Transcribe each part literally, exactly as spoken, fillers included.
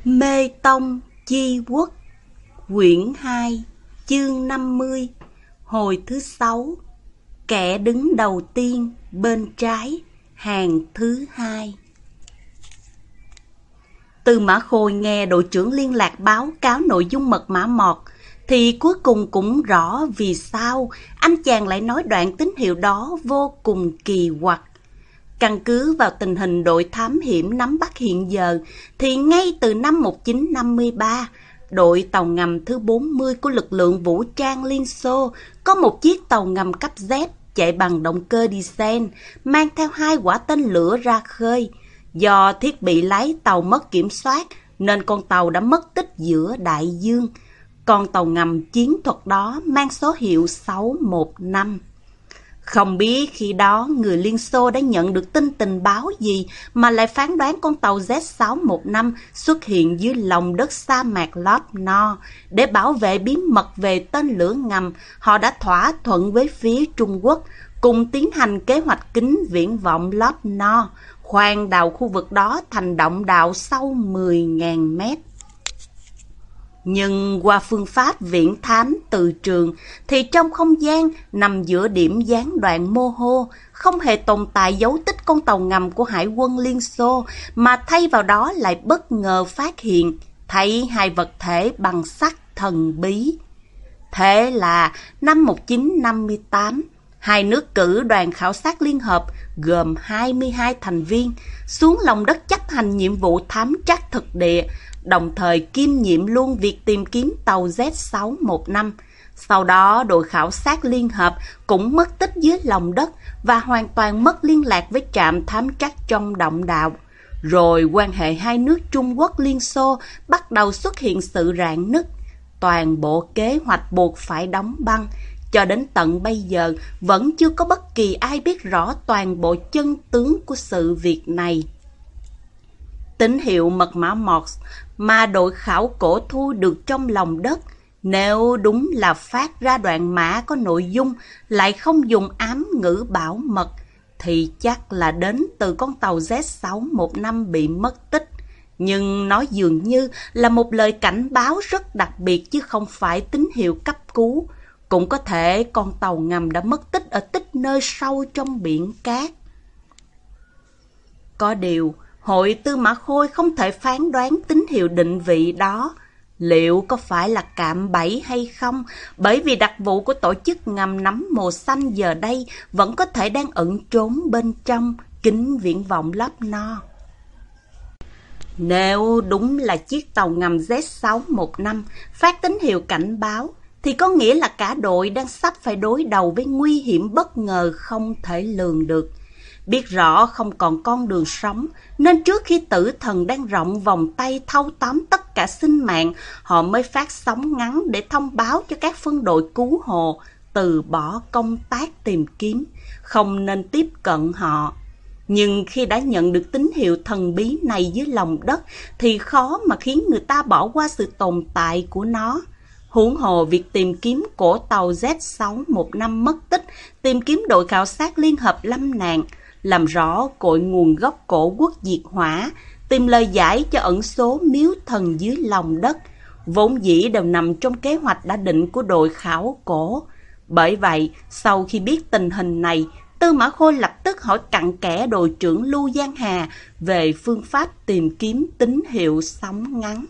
Mê Tông Chi Quốc, quyển hai, chương năm mươi, hồi thứ sáu. Kẻ đứng đầu tiên bên trái, hàng thứ hai. Tư Mã Khôi nghe đội trưởng liên lạc báo cáo nội dung mật mã mọt, thì cuối cùng cũng rõ vì sao anh chàng lại nói đoạn tín hiệu đó vô cùng kỳ quặc. Căn cứ vào tình hình đội thám hiểm nắm bắt hiện giờ, thì ngay từ năm một nghìn chín trăm năm mươi ba, đội tàu ngầm thứ bốn mươi của lực lượng vũ trang Liên Xô có một chiếc tàu ngầm cấp Z chạy bằng động cơ diesel, mang theo hai quả tên lửa ra khơi. Do thiết bị lái tàu mất kiểm soát, nên con tàu đã mất tích giữa đại dương. Con tàu ngầm chiến thuật đó mang số hiệu sáu một năm. Không biết khi đó người Liên Xô đã nhận được tin tình báo gì mà lại phán đoán con tàu Z sáu một năm xuất hiện dưới lòng đất sa mạc Lop-No. Để bảo vệ bí mật về tên lửa ngầm, họ đã thỏa thuận với phía Trung Quốc cùng tiến hành kế hoạch kính viễn vọng Lop-No, khoan đào khu vực đó thành động đạo sâu mười nghìn mét. Nhưng qua phương pháp viễn thám từ trường thì trong không gian nằm giữa điểm gián đoạn mô hô không hề tồn tại dấu tích con tàu ngầm của Hải quân Liên Xô, mà thay vào đó lại bất ngờ phát hiện thấy hai vật thể bằng sắt thần bí. Thế là năm một nghìn chín trăm năm mươi tám, hai nước cử đoàn khảo sát liên hợp gồm hai mươi hai thành viên xuống lòng đất chấp hành nhiệm vụ thám trắc thực địa, đồng thời kiêm nhiệm luôn việc tìm kiếm tàu Z sáu một năm. Sau đó, đội khảo sát liên hợp cũng mất tích dưới lòng đất và hoàn toàn mất liên lạc với trạm thám trắc trong động đạo. Rồi quan hệ hai nước Trung Quốc Liên Xô bắt đầu xuất hiện sự rạn nứt. Toàn bộ kế hoạch buộc phải đóng băng. Cho đến tận bây giờ, vẫn chưa có bất kỳ ai biết rõ toàn bộ chân tướng của sự việc này. Tín hiệu mật mã Morse mà đội khảo cổ thu được trong lòng đất, nếu đúng là phát ra đoạn mã có nội dung lại không dùng ám ngữ bảo mật, thì chắc là đến từ con tàu Z sáu một năm bị mất tích. Nhưng nó dường như là một lời cảnh báo rất đặc biệt chứ không phải tín hiệu cấp cứu. Cũng có thể con tàu ngầm đã mất tích ở tích nơi sâu trong biển cát. Có điều, hội Tư Mã Khôi không thể phán đoán tín hiệu định vị đó liệu có phải là cạm bẫy hay không, bởi vì đặc vụ của tổ chức ngầm nắm màu xanh giờ đây vẫn có thể đang ẩn trốn bên trong kính viễn vọng Lop-No. Nếu đúng là chiếc tàu ngầm Z sáu một năm phát tín hiệu cảnh báo, thì có nghĩa là cả đội đang sắp phải đối đầu với nguy hiểm bất ngờ không thể lường được. Biết rõ không còn con đường sống, nên trước khi tử thần đang rộng vòng tay thâu tóm tất cả sinh mạng, họ mới phát sóng ngắn để thông báo cho các phân đội cứu hộ từ bỏ công tác tìm kiếm, không nên tiếp cận họ. Nhưng khi đã nhận được tín hiệu thần bí này dưới lòng đất, thì khó mà khiến người ta bỏ qua sự tồn tại của nó. Huống hồ việc tìm kiếm cổ tàu Z sáu một năm mất tích, tìm kiếm đội khảo sát liên hợp lâm nạn, làm rõ cội nguồn gốc cổ quốc diệt hỏa, tìm lời giải cho ẩn số miếu thần dưới lòng đất, vốn dĩ đều nằm trong kế hoạch đã định của đội khảo cổ. Bởi vậy, sau khi biết tình hình này, Tư Mã Khôi lập tức hỏi cặn kẽ đội trưởng Lưu Giang Hà về phương pháp tìm kiếm tín hiệu sóng ngắn.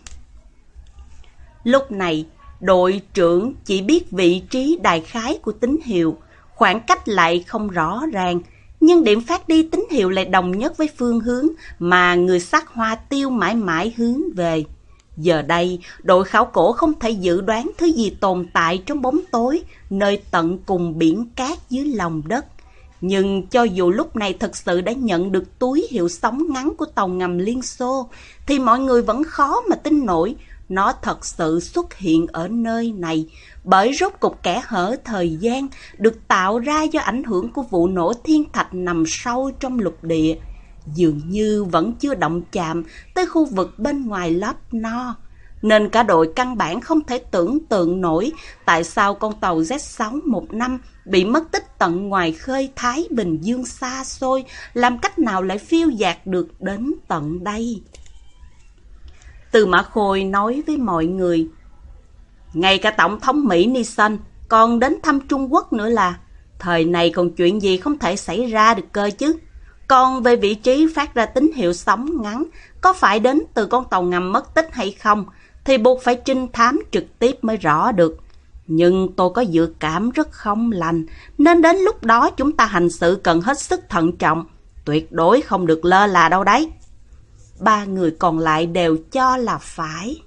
Lúc này, đội trưởng chỉ biết vị trí đại khái của tín hiệu, khoảng cách lại không rõ ràng, nhưng điểm phát đi tín hiệu lại đồng nhất với phương hướng mà người sắc hoa tiêu mãi mãi hướng về. Giờ đây, đội khảo cổ không thể dự đoán thứ gì tồn tại trong bóng tối, nơi tận cùng biển cát dưới lòng đất. Nhưng cho dù lúc này thật sự đã nhận được túi hiệu sóng ngắn của tàu ngầm Liên Xô, thì mọi người vẫn khó mà tin nổi nó thật sự xuất hiện ở nơi này, bởi rốt cục kẽ hở thời gian được tạo ra do ảnh hưởng của vụ nổ thiên thạch nằm sâu trong lục địa, dường như vẫn chưa động chạm tới khu vực bên ngoài Lop-No, nên cả đội căn bản không thể tưởng tượng nổi tại sao con tàu Z sáu một năm bị mất tích tận ngoài khơi Thái Bình Dương xa xôi, làm cách nào lại phiêu dạt được đến tận đây. Tư Mã Khôi nói với mọi người, ngay cả Tổng thống Mỹ Nixon còn đến thăm Trung Quốc nữa là, thời này còn chuyện gì không thể xảy ra được cơ chứ. Còn về vị trí phát ra tín hiệu sóng ngắn, có phải đến từ con tàu ngầm mất tích hay không, thì buộc phải trinh thám trực tiếp mới rõ được. Nhưng tôi có dự cảm rất không lành, nên đến lúc đó chúng ta hành sự cần hết sức thận trọng, tuyệt đối không được lơ là đâu đấy. Ba người còn lại đều cho là phải.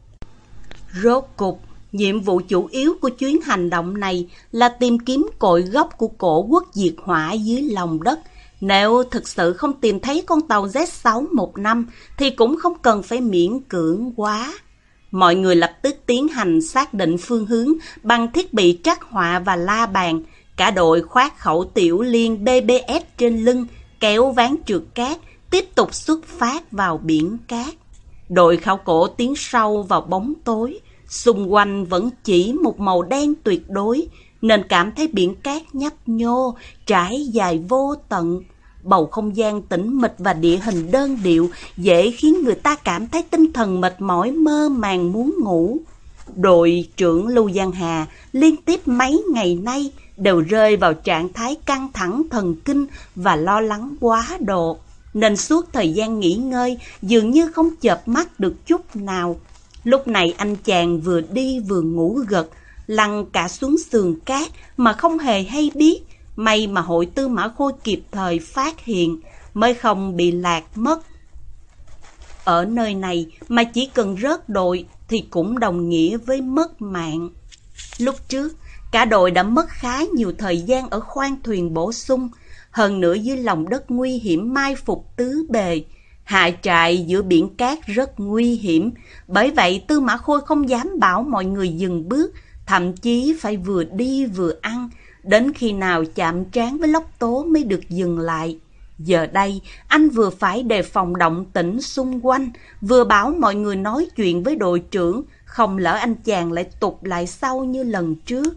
Rốt cục, nhiệm vụ chủ yếu của chuyến hành động này là tìm kiếm cội gốc của cổ quốc diệt hỏa dưới lòng đất. Nếu thực sự không tìm thấy con tàu Z sáu một năm thì cũng không cần phải miễn cưỡng quá. Mọi người lập tức tiến hành xác định phương hướng bằng thiết bị trắc họa và la bàn. Cả đội khoác khẩu tiểu liên B B S trên lưng, kéo ván trượt cát, tiếp tục xuất phát vào biển cát. Đội khảo cổ tiến sâu vào bóng tối, xung quanh vẫn chỉ một màu đen tuyệt đối, nên cảm thấy biển cát nhấp nhô, trải dài vô tận. Bầu không gian tĩnh mịch và địa hình đơn điệu dễ khiến người ta cảm thấy tinh thần mệt mỏi, mơ màng muốn ngủ. Đội trưởng Lưu Giang Hà liên tiếp mấy ngày nay đều rơi vào trạng thái căng thẳng thần kinh và lo lắng quá độ, nên suốt thời gian nghỉ ngơi dường như không chợp mắt được chút nào. Lúc này anh chàng vừa đi vừa ngủ gật, lăn cả xuống sườn cát mà không hề hay biết. May mà hội Tư Mã Khôi kịp thời phát hiện, mới không bị lạc mất. Ở nơi này mà chỉ cần rớt đội thì cũng đồng nghĩa với mất mạng. Lúc trước, cả đội đã mất khá nhiều thời gian ở khoang thuyền bổ sung, hơn nữa dưới lòng đất nguy hiểm mai phục tứ bề. Hạ trại giữa biển cát rất nguy hiểm, bởi vậy Tư Mã Khôi không dám bảo mọi người dừng bước, thậm chí phải vừa đi vừa ăn, đến khi nào chạm trán với lốc tố mới được dừng lại. Giờ đây, anh vừa phải đề phòng động tĩnh xung quanh, vừa bảo mọi người nói chuyện với đội trưởng, không lỡ anh chàng lại tụt lại sau như lần trước.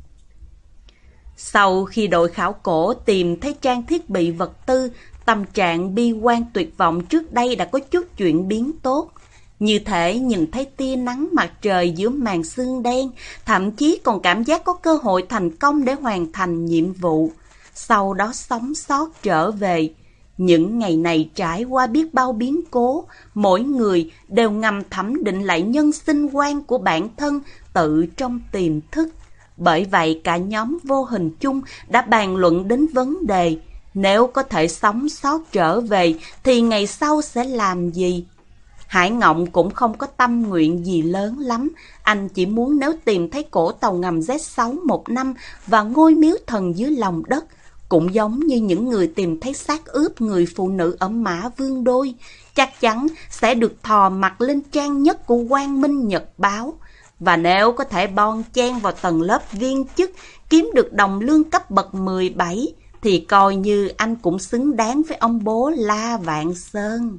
Sau khi đội khảo cổ tìm thấy trang thiết bị vật tư, tâm trạng bi quan tuyệt vọng trước đây đã có chút chuyển biến tốt. Như thể nhìn thấy tia nắng mặt trời giữa màn sương đen, thậm chí còn cảm giác có cơ hội thành công để hoàn thành nhiệm vụ, sau đó sống sót trở về. Những ngày này trải qua biết bao biến cố, mỗi người đều ngầm thẩm định lại nhân sinh quan của bản thân tự trong tiềm thức. Bởi vậy cả nhóm vô hình chung đã bàn luận đến vấn đề, nếu có thể sống sót trở về thì ngày sau sẽ làm gì. Hải Ngộng cũng không có tâm nguyện gì lớn lắm, anh chỉ muốn nếu tìm thấy cổ tàu ngầm Z sáu một năm và ngôi miếu thần dưới lòng đất, cũng giống như những người tìm thấy xác ướp người phụ nữ ở Mã Vương Đôi, chắc chắn sẽ được thò mặt lên trang nhất của Quang Minh Nhật Báo. Và nếu có thể bon chen vào tầng lớp viên chức, kiếm được đồng lương cấp bậc mười bảy, thì coi như anh cũng xứng đáng với ông bố La Vạn Sơn.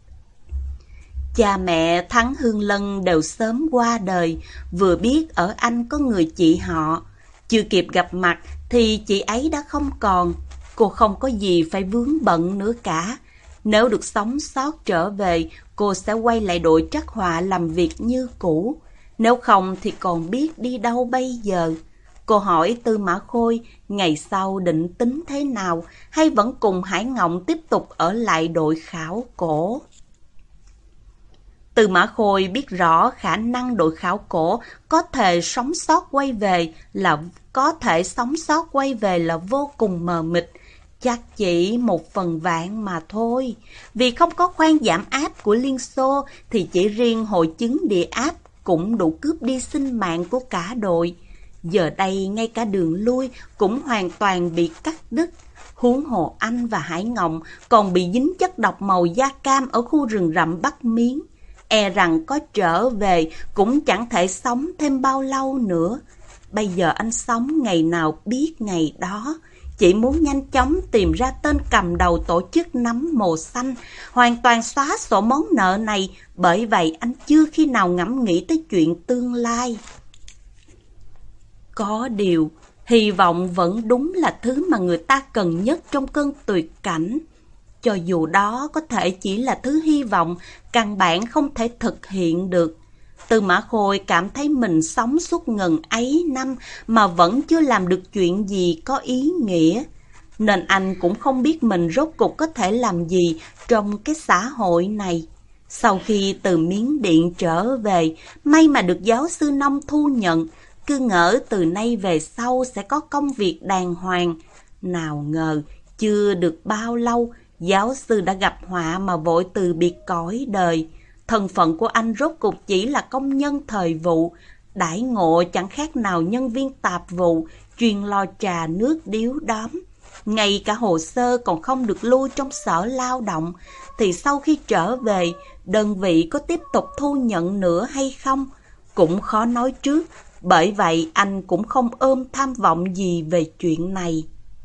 Cha mẹ Thắng Hương Lân đều sớm qua đời, vừa biết ở Anh có người chị họ. Chưa kịp gặp mặt thì chị ấy đã không còn, cô không có gì phải vướng bận nữa cả. Nếu được sống sót trở về, cô sẽ quay lại đội trắc họa làm việc như cũ. Nếu không thì còn biết đi đâu bây giờ. Cô hỏi Tư Mã Khôi ngày sau định tính thế nào, hay vẫn cùng Hải Ngộng tiếp tục ở lại đội khảo cổ. Tư Mã Khôi biết rõ khả năng đội khảo cổ có thể sống sót quay về là có thể sống sót quay về là vô cùng mờ mịt, chắc chỉ một phần vạn mà thôi. Vì không có khoang giảm áp của Liên Xô thì chỉ riêng hội chứng địa áp cũng đủ cướp đi sinh mạng của cả đội. Giờ đây ngay cả đường lui cũng hoàn toàn bị cắt đứt. Huống hồ anh và Hải Ngộng còn bị dính chất độc màu da cam ở khu rừng rậm Bắc Miến. E rằng có trở về cũng chẳng thể sống thêm bao lâu nữa. Bây giờ anh sống ngày nào biết ngày đó, chỉ muốn nhanh chóng tìm ra tên cầm đầu tổ chức nấm mồ xanh, hoàn toàn xóa sổ món nợ này, bởi vậy anh chưa khi nào ngẫm nghĩ tới chuyện tương lai. Có điều, hy vọng vẫn đúng là thứ mà người ta cần nhất trong cơn tuyệt cảnh. cho dù đó có thể chỉ là thứ hy vọng căn bản không thể thực hiện được. Tư Mã Khôi cảm thấy mình sống suốt ngần ấy năm mà vẫn chưa làm được chuyện gì có ý nghĩa. Nên anh cũng không biết mình rốt cuộc có thể làm gì trong cái xã hội này. Sau khi từ Miến Điện trở về, may mà được giáo sư Nông thu nhận, cứ ngỡ từ nay về sau sẽ có công việc đàng hoàng. Nào ngờ, chưa được bao lâu, giáo sư đã gặp họa mà vội từ biệt cõi đời. Thân phận của anh rốt cuộc chỉ là công nhân thời vụ, đãi ngộ chẳng khác nào nhân viên tạp vụ, chuyên lo trà nước điếu đóm. Ngay cả hồ sơ còn không được lưu trong sở lao động, thì sau khi trở về, đơn vị có tiếp tục thu nhận nữa hay không, cũng khó nói trước. Bởi vậy anh cũng không ôm tham vọng gì về chuyện này.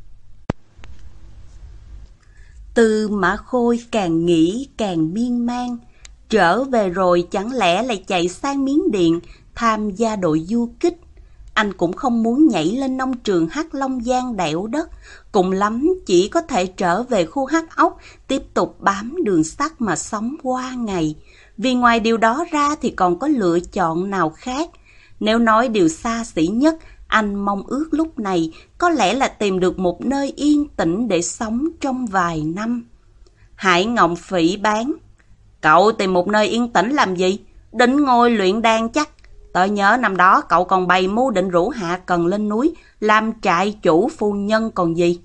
Tư Mã Khôi càng nghĩ càng miên man. Trở về rồi chẳng lẽ lại chạy sang Miến Điện tham gia đội du kích. Anh cũng không muốn nhảy lên nông trường Hắc Long Giang đẽo đất, cùng lắm chỉ có thể trở về khu Hắc Ốc, tiếp tục bám đường sắt mà sống qua ngày. Vì ngoài điều đó ra thì còn có lựa chọn nào khác. Nếu nói điều xa xỉ nhất, anh mong ước lúc này có lẽ là tìm được một nơi yên tĩnh để sống trong vài năm. Hải Ngộng phỉ báng: "Cậu tìm một nơi yên tĩnh làm gì? Định ngồi luyện đan chắc. Tớ nhớ năm đó cậu còn bày mưu định rủ Hạ Cần lên núi làm trại chủ phu nhân còn gì."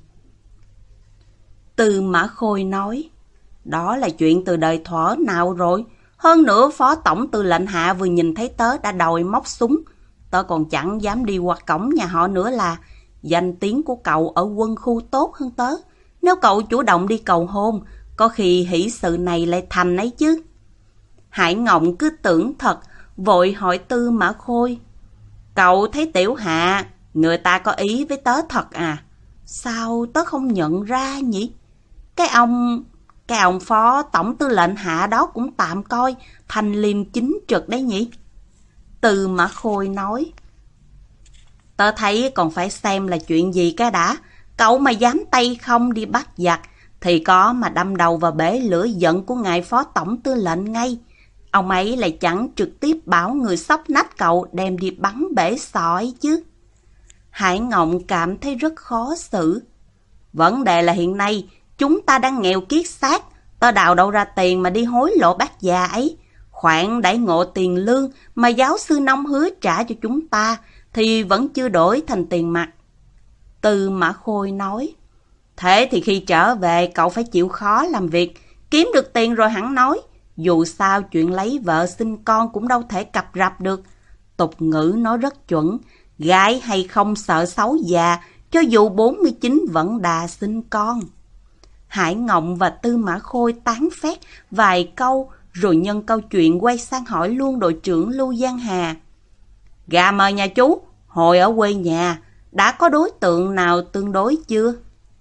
Tư Mã Khôi nói: "Đó là chuyện từ đời thuở nào rồi. Hơn nữa Phó Tổng Tư lệnh Hạ vừa nhìn thấy tớ đã đòi móc súng. Tớ còn chẳng dám đi qua cổng nhà họ nữa là danh tiếng của cậu ở quân khu tốt hơn tớ. Nếu cậu chủ động đi cầu hôn, có khi hỷ sự này lại thành ấy chứ." Hải Ngộng cứ tưởng thật, vội hỏi Tư Mã Khôi: "Cậu thấy Tiểu Hạ, người ta có ý với tớ thật à? Sao tớ không nhận ra nhỉ? Cái ông... cái ông Phó Tổng Tư lệnh Hạ đó cũng tạm coi, thanh liêm chính trực đấy nhỉ?" Tư Mã Khôi nói: "Tớ thấy còn phải xem là chuyện gì cái đã. Cậu mà dám tay không đi bắt giặc, thì có mà đâm đầu vào bể lửa giận của ngài Phó Tổng Tư lệnh ngay. Ông ấy lại chẳng trực tiếp bảo người xóc nách cậu đem đi bắn bể sỏi chứ." Hải Ngộng cảm thấy rất khó xử. "Vấn đề là hiện nay chúng ta đang nghèo kiết xác, tớ đào đâu ra tiền mà đi hối lộ bác già ấy. Khoản đãi ngộ tiền lương mà giáo sư Nông hứa trả cho chúng ta thì vẫn chưa đổi thành tiền mặt." Tư Mã Khôi nói: "Thế thì khi trở về cậu phải chịu khó làm việc, kiếm được tiền rồi hẳn nói. Dù sao chuyện lấy vợ sinh con cũng đâu thể cập rập được. Tục ngữ nói rất chuẩn, gái hay không sợ xấu già, cho dù bốn mươi chín vẫn đà sinh con." Hải Ngộng và Tư Mã Khôi tán phét vài câu, rồi nhân câu chuyện quay sang hỏi luôn đội trưởng Lưu Giang Hà: "Gà mời nhà chú, hồi ở quê nhà, đã có đối tượng nào tương đối chưa?"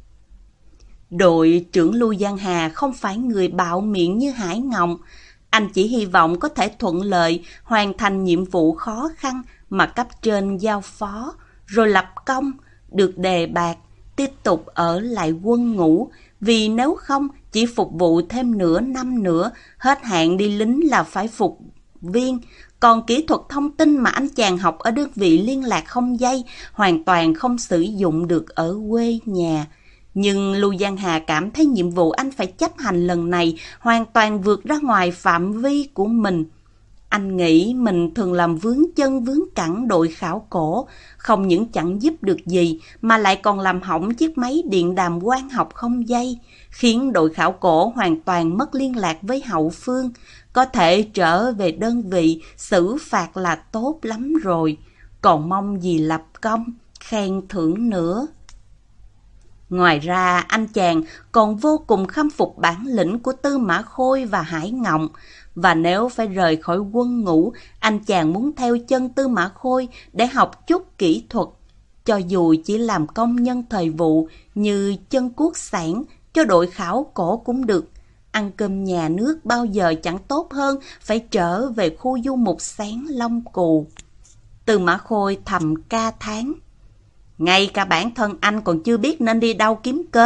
Đội trưởng Lưu Giang Hà không phải người bạo miệng như Hải Ngộng. Anh chỉ hy vọng có thể thuận lợi hoàn thành nhiệm vụ khó khăn mà cấp trên giao phó, rồi lập công, được đề bạt, tiếp tục ở lại quân ngũ. Vì nếu không, chỉ phục vụ thêm nửa năm nữa, hết hạn đi lính là phải phục viên. Còn kỹ thuật thông tin mà anh chàng học ở đơn vị liên lạc không dây hoàn toàn không sử dụng được ở quê nhà. Nhưng Lưu Giang Hà cảm thấy nhiệm vụ anh phải chấp hành lần này hoàn toàn vượt ra ngoài phạm vi của mình. Anh nghĩ mình thường làm vướng chân vướng cẳng đội khảo cổ, không những chẳng giúp được gì mà lại còn làm hỏng chiếc máy điện đàm quang học không dây, khiến đội khảo cổ hoàn toàn mất liên lạc với hậu phương. Có thể trở về đơn vị xử phạt là tốt lắm rồi, còn mong gì lập công, khen thưởng nữa. Ngoài ra, anh chàng còn vô cùng khâm phục bản lĩnh của Tư Mã Khôi và Hải Ngộng. Và nếu phải rời khỏi quân ngũ, anh chàng muốn theo chân Tư Mã Khôi để học chút kỹ thuật. Cho dù chỉ làm công nhân thời vụ như chân cuốc sản cho đội khảo cổ cũng được. Ăn cơm nhà nước bao giờ chẳng tốt hơn phải trở về khu du mục sáng Long Cù. Tư Mã Khôi thầm ca thán: "Ngay cả bản thân anh còn chưa biết nên đi đâu kiếm cơm,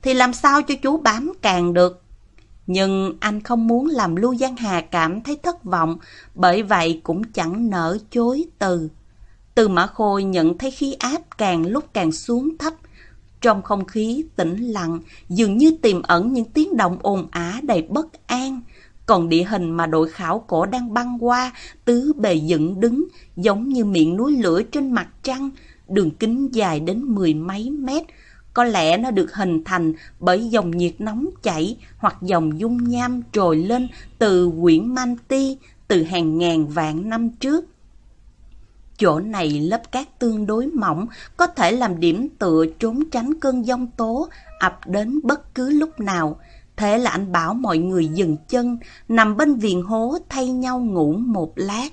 thì làm sao cho chú bám càng được. Nhưng anh không muốn làm Lưu Giang Hà cảm thấy thất vọng, bởi vậy cũng chẳng nỡ chối từ. Tư Mã Khôi nhận thấy khí áp càng lúc càng xuống thấp. Trong không khí tĩnh lặng, dường như tiềm ẩn những tiếng động ồn ào đầy bất an. Còn địa hình mà đội khảo cổ đang băng qua, tứ bề dựng đứng, giống như miệng núi lửa trên mặt trăng, đường kính dài đến mười mấy mét. Có lẽ nó được hình thành bởi dòng nhiệt nóng chảy hoặc dòng dung nham trồi lên từ quyển Manti từ hàng ngàn vạn năm trước. Chỗ này lớp cát tương đối mỏng, có thể làm điểm tựa trốn tránh cơn giông tố ập đến bất cứ lúc nào. Thế là anh bảo mọi người dừng chân, nằm bên viền hố thay nhau ngủ một lát.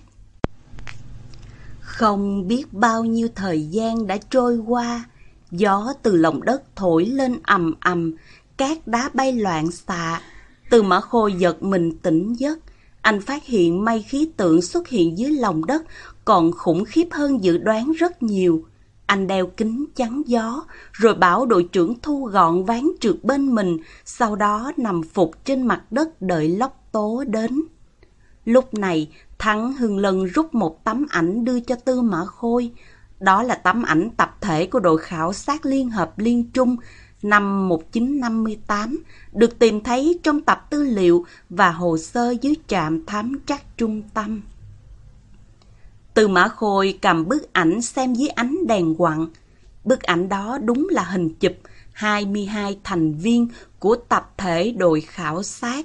Không biết bao nhiêu thời gian đã trôi qua, gió từ lòng đất thổi lên ầm ầm, cát đá bay loạn xạ. Tư Mã Khôi giật mình tỉnh giấc, anh phát hiện mây khí tượng xuất hiện dưới lòng đất còn khủng khiếp hơn dự đoán rất nhiều. Anh đeo kính chắn gió, rồi bảo đội trưởng thu gọn ván trượt bên mình, sau đó nằm phục trên mặt đất đợi lốc tố đến. Lúc này, Thắng Hưng Lân rút một tấm ảnh đưa cho Tư Mã Khôi. Đó là tấm ảnh tập thể của đội khảo sát Liên hợp Liên Trung năm một nghìn chín trăm năm mươi tám, được tìm thấy trong tập tư liệu và hồ sơ dưới trạm thám trắc trung tâm. Tư Mã Khôi cầm bức ảnh xem dưới ánh đèn quặng. Bức ảnh đó đúng là hình chụp hai mươi hai thành viên của tập thể đội khảo sát.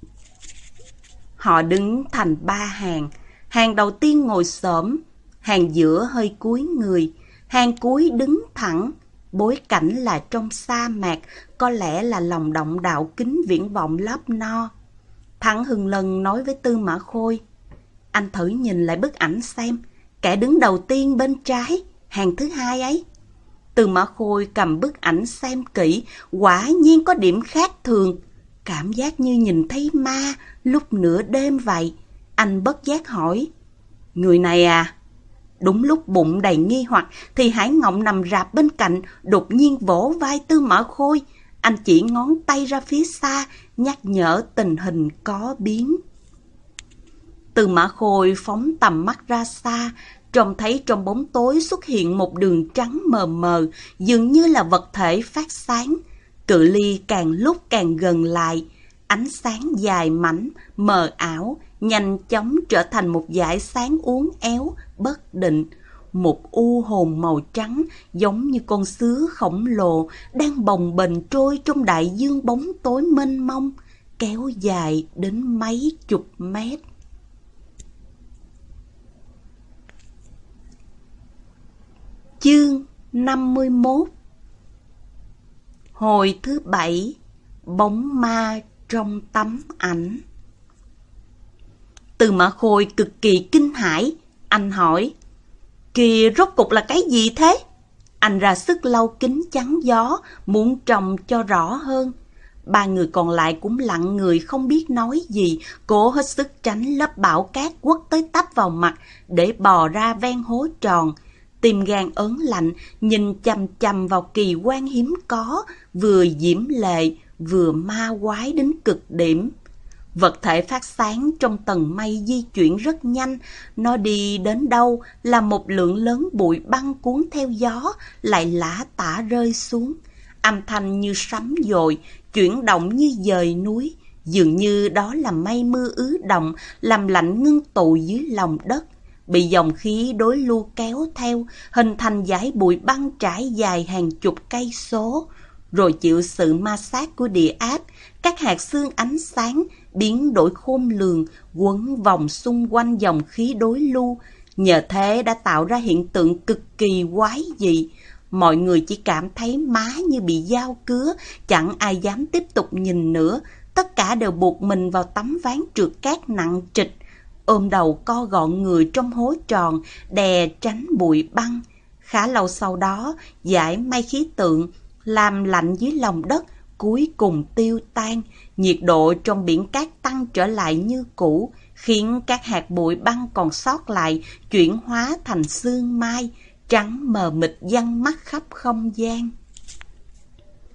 Họ đứng thành ba hàng. Hàng đầu tiên ngồi xổm, hàng giữa hơi cúi người, hàng cuối đứng thẳng. Bối cảnh là trong sa mạc, có lẽ là lòng động đạo kính viễn vọng lóp no. Thắng Hưng Lân nói với Tư Mã Khôi, anh thử nhìn lại bức ảnh xem, kẻ đứng đầu tiên bên trái, hàng thứ hai ấy. Tư Mã Khôi cầm bức ảnh xem kỹ, quả nhiên có điểm khác thường. Cảm giác như nhìn thấy ma lúc nửa đêm vậy. Anh bất giác hỏi, người này à? Đúng lúc bụng đầy nghi hoặc thì Hải Ngộng nằm rạp bên cạnh đột nhiên vỗ vai Tư Mã Khôi. Anh chỉ ngón tay ra phía xa, nhắc nhở tình hình có biến. Tư Mã Khôi phóng tầm mắt ra xa, trông thấy trong bóng tối xuất hiện một đường trắng mờ mờ, dường như là vật thể phát sáng. Cự ly càng lúc càng gần lại, ánh sáng dài mảnh, mờ ảo, nhanh chóng trở thành một dải sáng uốn éo, bất định. Một u hồn màu trắng giống như con sứa khổng lồ đang bồng bềnh trôi trong đại dương bóng tối mênh mông, kéo dài đến mấy chục mét. Chương năm mươi mốt. Hồi thứ bảy, bóng ma trong tấm ảnh. Tư Mã Khôi cực kỳ kinh hãi. Anh hỏi, kìa rốt cục là cái gì thế? Anh ra sức lau kính chắn gió, muốn trông cho rõ hơn. Ba người còn lại cũng lặng người không biết nói gì, cố hết sức tránh lớp bão cát quất tới tấp vào mặt để bò ra ven hố tròn. Tim gan ớn lạnh, nhìn chằm chằm vào kỳ quan hiếm có, vừa diễm lệ, vừa ma quái đến cực điểm. Vật thể phát sáng trong tầng mây di chuyển rất nhanh, nó đi đến đâu là một lượng lớn bụi băng cuốn theo gió, lại lả tả rơi xuống. Âm thanh như sấm dội, chuyển động như dời núi, dường như đó là mây mưa ứ động, làm lạnh ngưng tụ dưới lòng đất. Bị dòng khí đối lưu kéo theo, hình thành dải bụi băng trải dài hàng chục cây số. Rồi chịu sự ma sát của địa áp, các hạt xương ánh sáng biến đổi khôn lường, quấn vòng xung quanh dòng khí đối lưu. Nhờ thế đã tạo ra hiện tượng cực kỳ quái dị. Mọi người chỉ cảm thấy má như bị dao cứa, chẳng ai dám tiếp tục nhìn nữa. Tất cả đều buộc mình vào tấm ván trượt cát nặng trịch, ôm đầu co gọn người trong hố tròn, đè tránh bụi băng. Khá lâu sau đó, dải mây khí tượng làm lạnh dưới lòng đất cuối cùng tiêu tan, nhiệt độ trong biển cát tăng trở lại như cũ, khiến các hạt bụi băng còn sót lại chuyển hóa thành sương mai, trắng mờ mịt giăng mắt khắp không gian.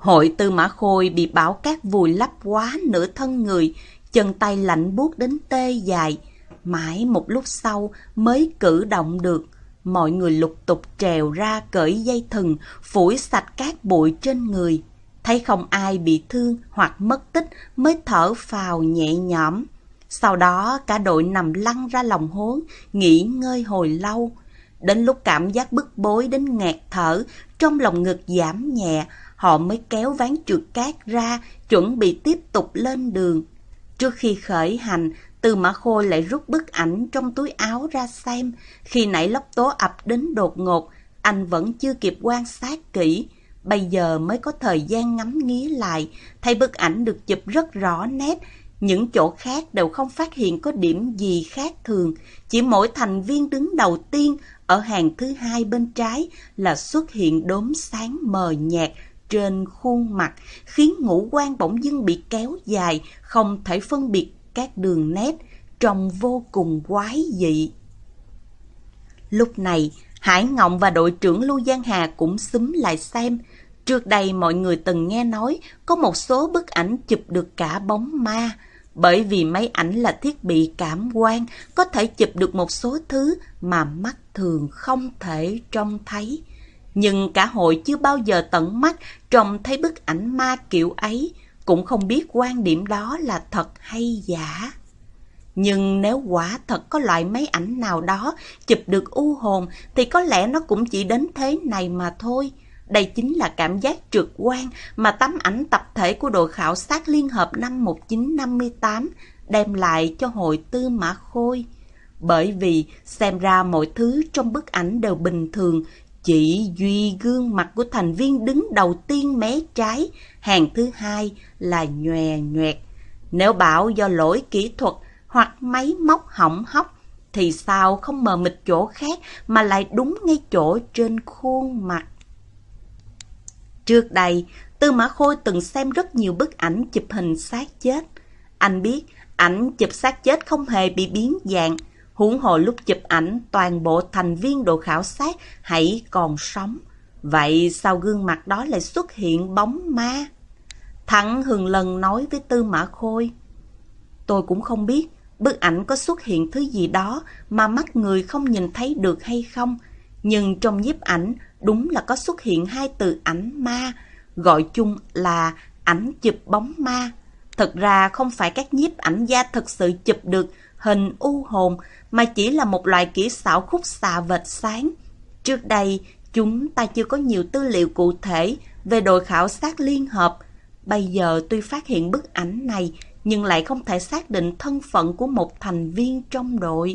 Hội Tư Mã Khôi bị bão cát vùi lấp quá nửa thân người, chân tay lạnh buốt đến tê dại. Mãi một lúc sau mới cử động được. Mọi người lục tục trèo ra cởi dây thừng, phủi sạch cát bụi trên người. Thấy không ai bị thương hoặc mất tích mới thở phào nhẹ nhõm. Sau đó cả đội nằm lăn ra lòng hố, nghỉ ngơi hồi lâu. Đến lúc cảm giác bức bối đến nghẹt thở, trong lòng ngực giảm nhẹ, họ mới kéo ván trượt cát ra, chuẩn bị tiếp tục lên đường. Trước khi khởi hành, Tư Mã Khôi lại rút bức ảnh trong túi áo ra xem. Khi nãy lốc tố ập đến đột ngột, anh vẫn chưa kịp quan sát kỹ. Bây giờ mới có thời gian ngắm nghía lại, thấy bức ảnh được chụp rất rõ nét. Những chỗ khác đều không phát hiện có điểm gì khác thường. Chỉ mỗi thành viên đứng đầu tiên ở hàng thứ hai bên trái là xuất hiện đốm sáng mờ nhạt trên khuôn mặt, khiến ngũ quan bỗng dưng bị kéo dài, không thể phân biệt các đường nét, trông vô cùng quái dị. Lúc này, Hải Ngộng và đội trưởng Lưu Giang Hà cũng xúm lại xem. Trước đây mọi người từng nghe nói có một số bức ảnh chụp được cả bóng ma. Bởi vì máy ảnh là thiết bị cảm quan, có thể chụp được một số thứ mà mắt thường không thể trông thấy. Nhưng cả hội chưa bao giờ tận mắt trông thấy bức ảnh ma kiểu ấy, cũng không biết quan điểm đó là thật hay giả. Nhưng nếu quả thật có loại máy ảnh nào đó chụp được u hồn thì có lẽ nó cũng chỉ đến thế này mà thôi. Đây chính là cảm giác trực quan mà tấm ảnh tập thể của đội khảo sát liên hợp năm một nghìn chín trăm năm mươi tám đem lại cho hội Tư Mã Khôi. Bởi vì xem ra mọi thứ trong bức ảnh đều bình thường, chỉ duy gương mặt của thành viên đứng đầu tiên mé trái, hàng thứ hai là nhòe nhoẹt. Nếu bảo do lỗi kỹ thuật hoặc máy móc hỏng hóc, thì sao không mờ mịt chỗ khác mà lại đúng ngay chỗ trên khuôn mặt. Trước đây, Tư Mã Khôi từng xem rất nhiều bức ảnh chụp hình xác chết. Anh biết ảnh chụp xác chết không hề bị biến dạng, huống hồ lúc chụp ảnh toàn bộ thành viên đội khảo sát hãy còn sống. Vậy sao gương mặt đó lại xuất hiện bóng ma? Thắng Hừng lần nói với Tư Mã Khôi: tôi cũng không biết bức ảnh có xuất hiện thứ gì đó mà mắt người không nhìn thấy được hay không. Nhưng trong nhiếp ảnh đúng là có xuất hiện hai từ ảnh ma, gọi chung là ảnh chụp bóng ma. Thật ra không phải các nhiếp ảnh gia thực sự chụp được hình u hồn, mà chỉ là một loại kỹ xảo khúc xạ vệt sáng. Trước đây, chúng ta chưa có nhiều tư liệu cụ thể về đội khảo sát liên hợp. Bây giờ tuy phát hiện bức ảnh này, nhưng lại không thể xác định thân phận của một thành viên trong đội.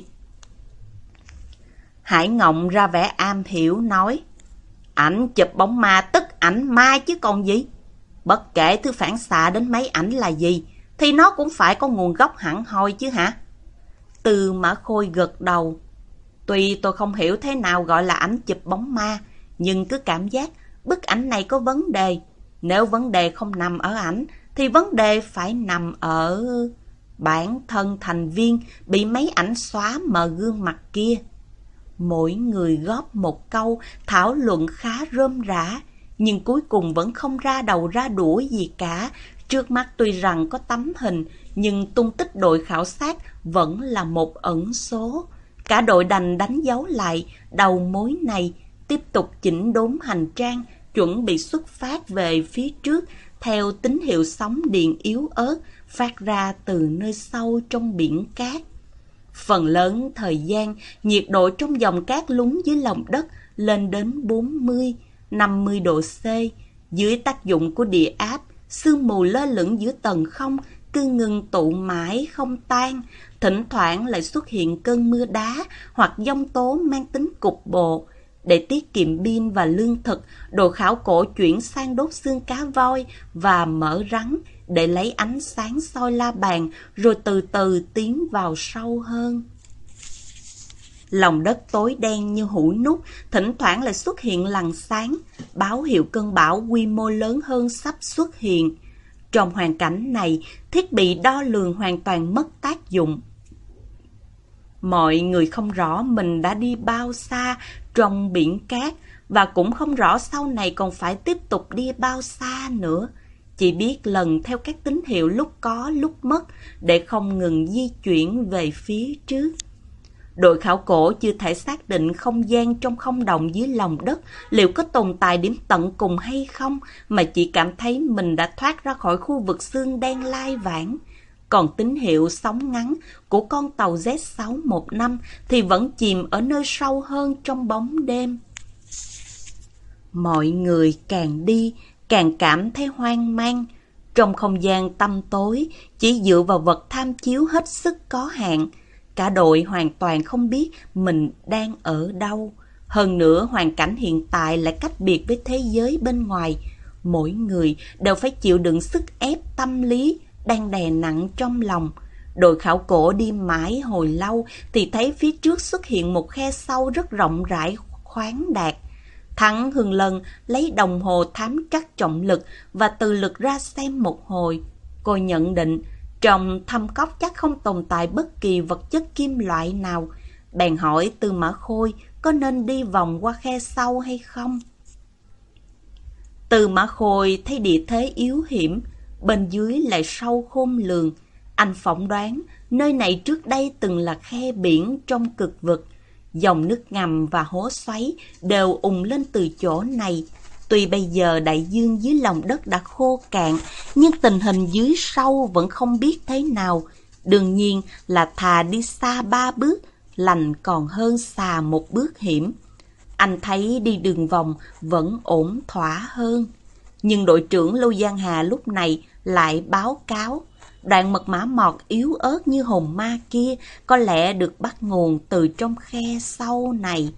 Hải Ngộng ra vẻ am hiểu nói: ảnh chụp bóng ma tức ảnh ma chứ còn gì. Bất kể thứ phản xạ đến máy ảnh là gì, thì nó cũng phải có nguồn gốc hẳn hoi chứ hả? Tư Mã Khôi gật đầu. Tuy tôi không hiểu thế nào gọi là ảnh chụp bóng ma, nhưng cứ cảm giác bức ảnh này có vấn đề. Nếu vấn đề không nằm ở ảnh, thì vấn đề phải nằm ở bản thân thành viên bị máy ảnh xóa mờ gương mặt kia. Mỗi người góp một câu, thảo luận khá rôm rả, nhưng cuối cùng vẫn không ra đầu ra đuôi gì cả. Trước mắt tuy rằng có tấm hình, nhưng tung tích đội khảo sát vẫn là một ẩn số. Cả đội đành đánh dấu lại đầu mối này, tiếp tục chỉnh đốn hành trang, chuẩn bị xuất phát về phía trước theo tín hiệu sóng điện yếu ớt phát ra từ nơi sâu trong biển cát. Phần lớn thời gian, nhiệt độ trong dòng cát lún dưới lòng đất lên đến bốn mươi, năm mươi độ C. Dưới tác dụng của địa áp, sương mù lơ lửng giữa tầng không cứ ngừng tụ mãi không tan. Thỉnh thoảng lại xuất hiện cơn mưa đá hoặc giông tố mang tính cục bộ. Để tiết kiệm pin và lương thực, đội khảo cổ chuyển sang đốt xương cá voi và mỡ rắn để lấy ánh sáng soi la bàn, rồi từ từ tiến vào sâu hơn. Lòng đất tối đen như hũ nút, thỉnh thoảng lại xuất hiện lằn sáng, báo hiệu cơn bão quy mô lớn hơn sắp xuất hiện. Trong hoàn cảnh này, thiết bị đo lường hoàn toàn mất tác dụng. Mọi người không rõ mình đã đi bao xa trong biển cát, và cũng không rõ sau này còn phải tiếp tục đi bao xa nữa. Chỉ biết lần theo các tín hiệu lúc có lúc mất để không ngừng di chuyển về phía trước. Đội khảo cổ chưa thể xác định không gian trong không đồng dưới lòng đất liệu có tồn tại điểm tận cùng hay không, mà chỉ cảm thấy mình đã thoát ra khỏi khu vực xương đen lai vãng. Còn tín hiệu sóng ngắn của con tàu Z sáu một năm thì vẫn chìm ở nơi sâu hơn trong bóng đêm. Mọi người càng đi, càng cảm thấy hoang mang. Trong không gian tăm tối, chỉ dựa vào vật tham chiếu hết sức có hạn. Cả đội hoàn toàn không biết mình đang ở đâu. Hơn nữa, hoàn cảnh hiện tại lại cách biệt với thế giới bên ngoài. Mỗi người đều phải chịu đựng sức ép tâm lý đang đè nặng trong lòng. Đội khảo cổ đi mãi hồi lâu thì thấy phía trước xuất hiện một khe sâu rất rộng rãi, khoáng đạt. Thắng Hưng Lân lấy đồng hồ thám trắc trọng lực và từ lực ra xem một hồi. Cô nhận định trong thâm cốc chắc không tồn tại bất kỳ vật chất kim loại nào. Bèn hỏi Tư Mã Khôi có nên đi vòng qua khe sâu hay không. Tư Mã Khôi thấy địa thế yếu hiểm, bên dưới lại sâu khôn lường. Anh phỏng đoán nơi này trước đây từng là khe biển trong cực vực. Dòng nước ngầm và hố xoáy đều ùn lên từ chỗ này. Tuy bây giờ đại dương dưới lòng đất đã khô cạn, nhưng tình hình dưới sâu vẫn không biết thế nào. Đương nhiên là thà đi xa ba bước, lành còn hơn xà một bước hiểm. Anh thấy đi đường vòng vẫn ổn thỏa hơn. Nhưng đội trưởng Lưu Giang Hà lúc này lại báo cáo. Đoạn mật mã mọt yếu ớt như hồn ma kia có lẽ được bắt nguồn từ trong khe sâu này.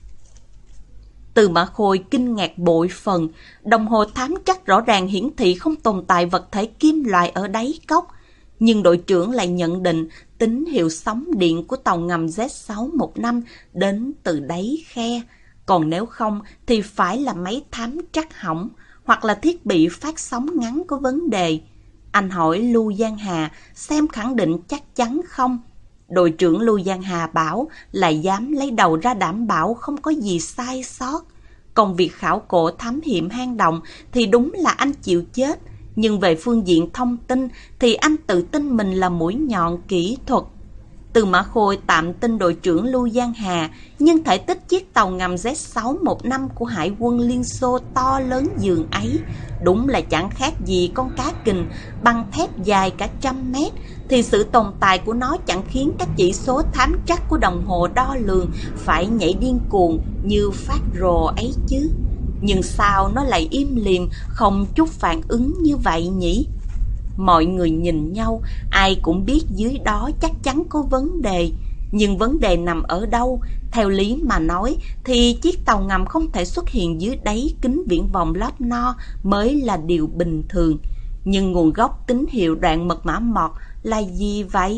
Tư Mã Khôi kinh ngạc bội phần, đồng hồ thám trắc rõ ràng hiển thị không tồn tại vật thể kim loại ở đáy cốc. Nhưng đội trưởng lại nhận định tín hiệu sóng điện của tàu ngầm Z sáu một năm đến từ đáy khe. Còn nếu không thì phải là máy thám trắc hỏng, hoặc là thiết bị phát sóng ngắn có vấn đề. Anh hỏi Lưu Giang Hà xem khẳng định chắc chắn không. Đội trưởng Lưu Giang Hà bảo là dám lấy đầu ra đảm bảo không có gì sai sót. Còn việc khảo cổ thám hiểm hang động thì đúng là anh chịu chết. Nhưng về phương diện thông tin thì anh tự tin mình là mũi nhọn kỹ thuật. Tư Mã Khôi tạm tin đội trưởng Lưu Giang Hà, nhưng thể tích chiếc tàu ngầm Z sáu một năm của Hải quân Liên Xô to lớn dường ấy đúng là chẳng khác gì con cá kình bằng thép dài cả trăm mét, thì sự tồn tại của nó chẳng khiến các chỉ số thám trắc của đồng hồ đo lường phải nhảy điên cuồng như phát rồ ấy chứ. Nhưng sao nó lại im lìm, không chút phản ứng như vậy nhỉ? Mọi người nhìn nhau, ai cũng biết dưới đó chắc chắn có vấn đề. Nhưng vấn đề nằm ở đâu? Theo lý mà nói thì chiếc tàu ngầm không thể xuất hiện dưới đáy kính viễn vọng lót no mới là điều bình thường. Nhưng nguồn gốc tín hiệu đoạn mật mã mọt là gì vậy?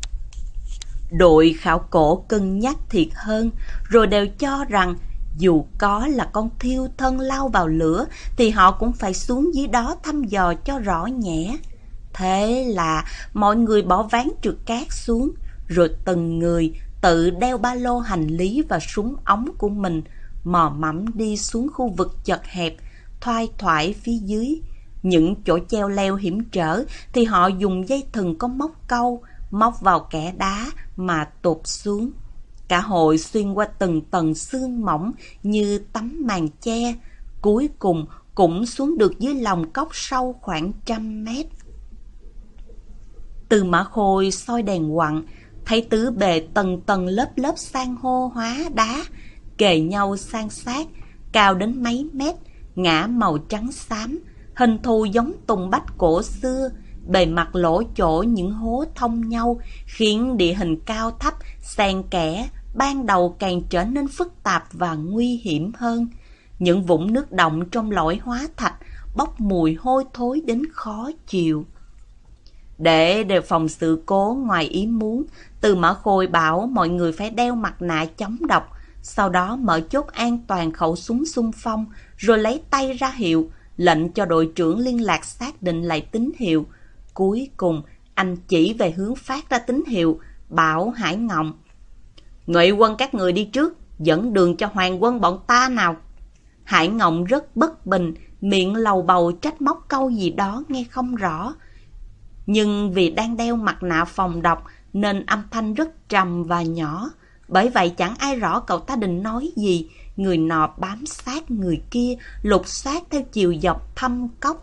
Đội khảo cổ cân nhắc thiệt hơn, rồi đều cho rằng dù có là con thiêu thân lao vào lửa thì họ cũng phải xuống dưới đó thăm dò cho rõ nhẽ. Thế là mọi người bỏ ván trượt cát xuống, rồi từng người tự đeo ba lô hành lý và súng ống của mình, mò mẫm đi xuống khu vực chật hẹp, thoai thoải phía dưới. Những chỗ treo leo hiểm trở thì họ dùng dây thừng có móc câu, móc vào kẽ đá mà tụt xuống. Cả hội xuyên qua từng tầng xương mỏng như tấm màn che, cuối cùng cũng xuống được dưới lòng cốc sâu khoảng trăm mét. Tư Mã Khôi soi đèn quặng, thấy tứ bề tầng tầng lớp lớp san hô hóa đá, kề nhau san sát, cao đến mấy mét, ngã màu trắng xám, hình thù giống tùng bách cổ xưa, bề mặt lỗ chỗ những hố thông nhau, khiến địa hình cao thấp, xen kẽ, ban đầu càng trở nên phức tạp và nguy hiểm hơn. Những vũng nước động trong lõi hóa thạch bốc mùi hôi thối đến khó chịu. Để đề phòng sự cố ngoài ý muốn, Tư Mã Khôi bảo mọi người phải đeo mặt nạ chống độc, sau đó mở chốt an toàn khẩu súng xung phong, rồi lấy tay ra hiệu, lệnh cho đội trưởng liên lạc xác định lại tín hiệu. Cuối cùng, anh chỉ về hướng phát ra tín hiệu, bảo Hải Ngộng: Ngụy quân các người đi trước, dẫn đường cho Hoàng quân bọn ta nào. Hải Ngộng rất bất bình, miệng lầu bầu trách móc câu gì đó nghe không rõ. Nhưng vì đang đeo mặt nạ phòng độc nên âm thanh rất trầm và nhỏ. Bởi vậy chẳng ai rõ cậu ta định nói gì. Người nọ bám sát người kia, lục soát theo chiều dọc thâm cốc.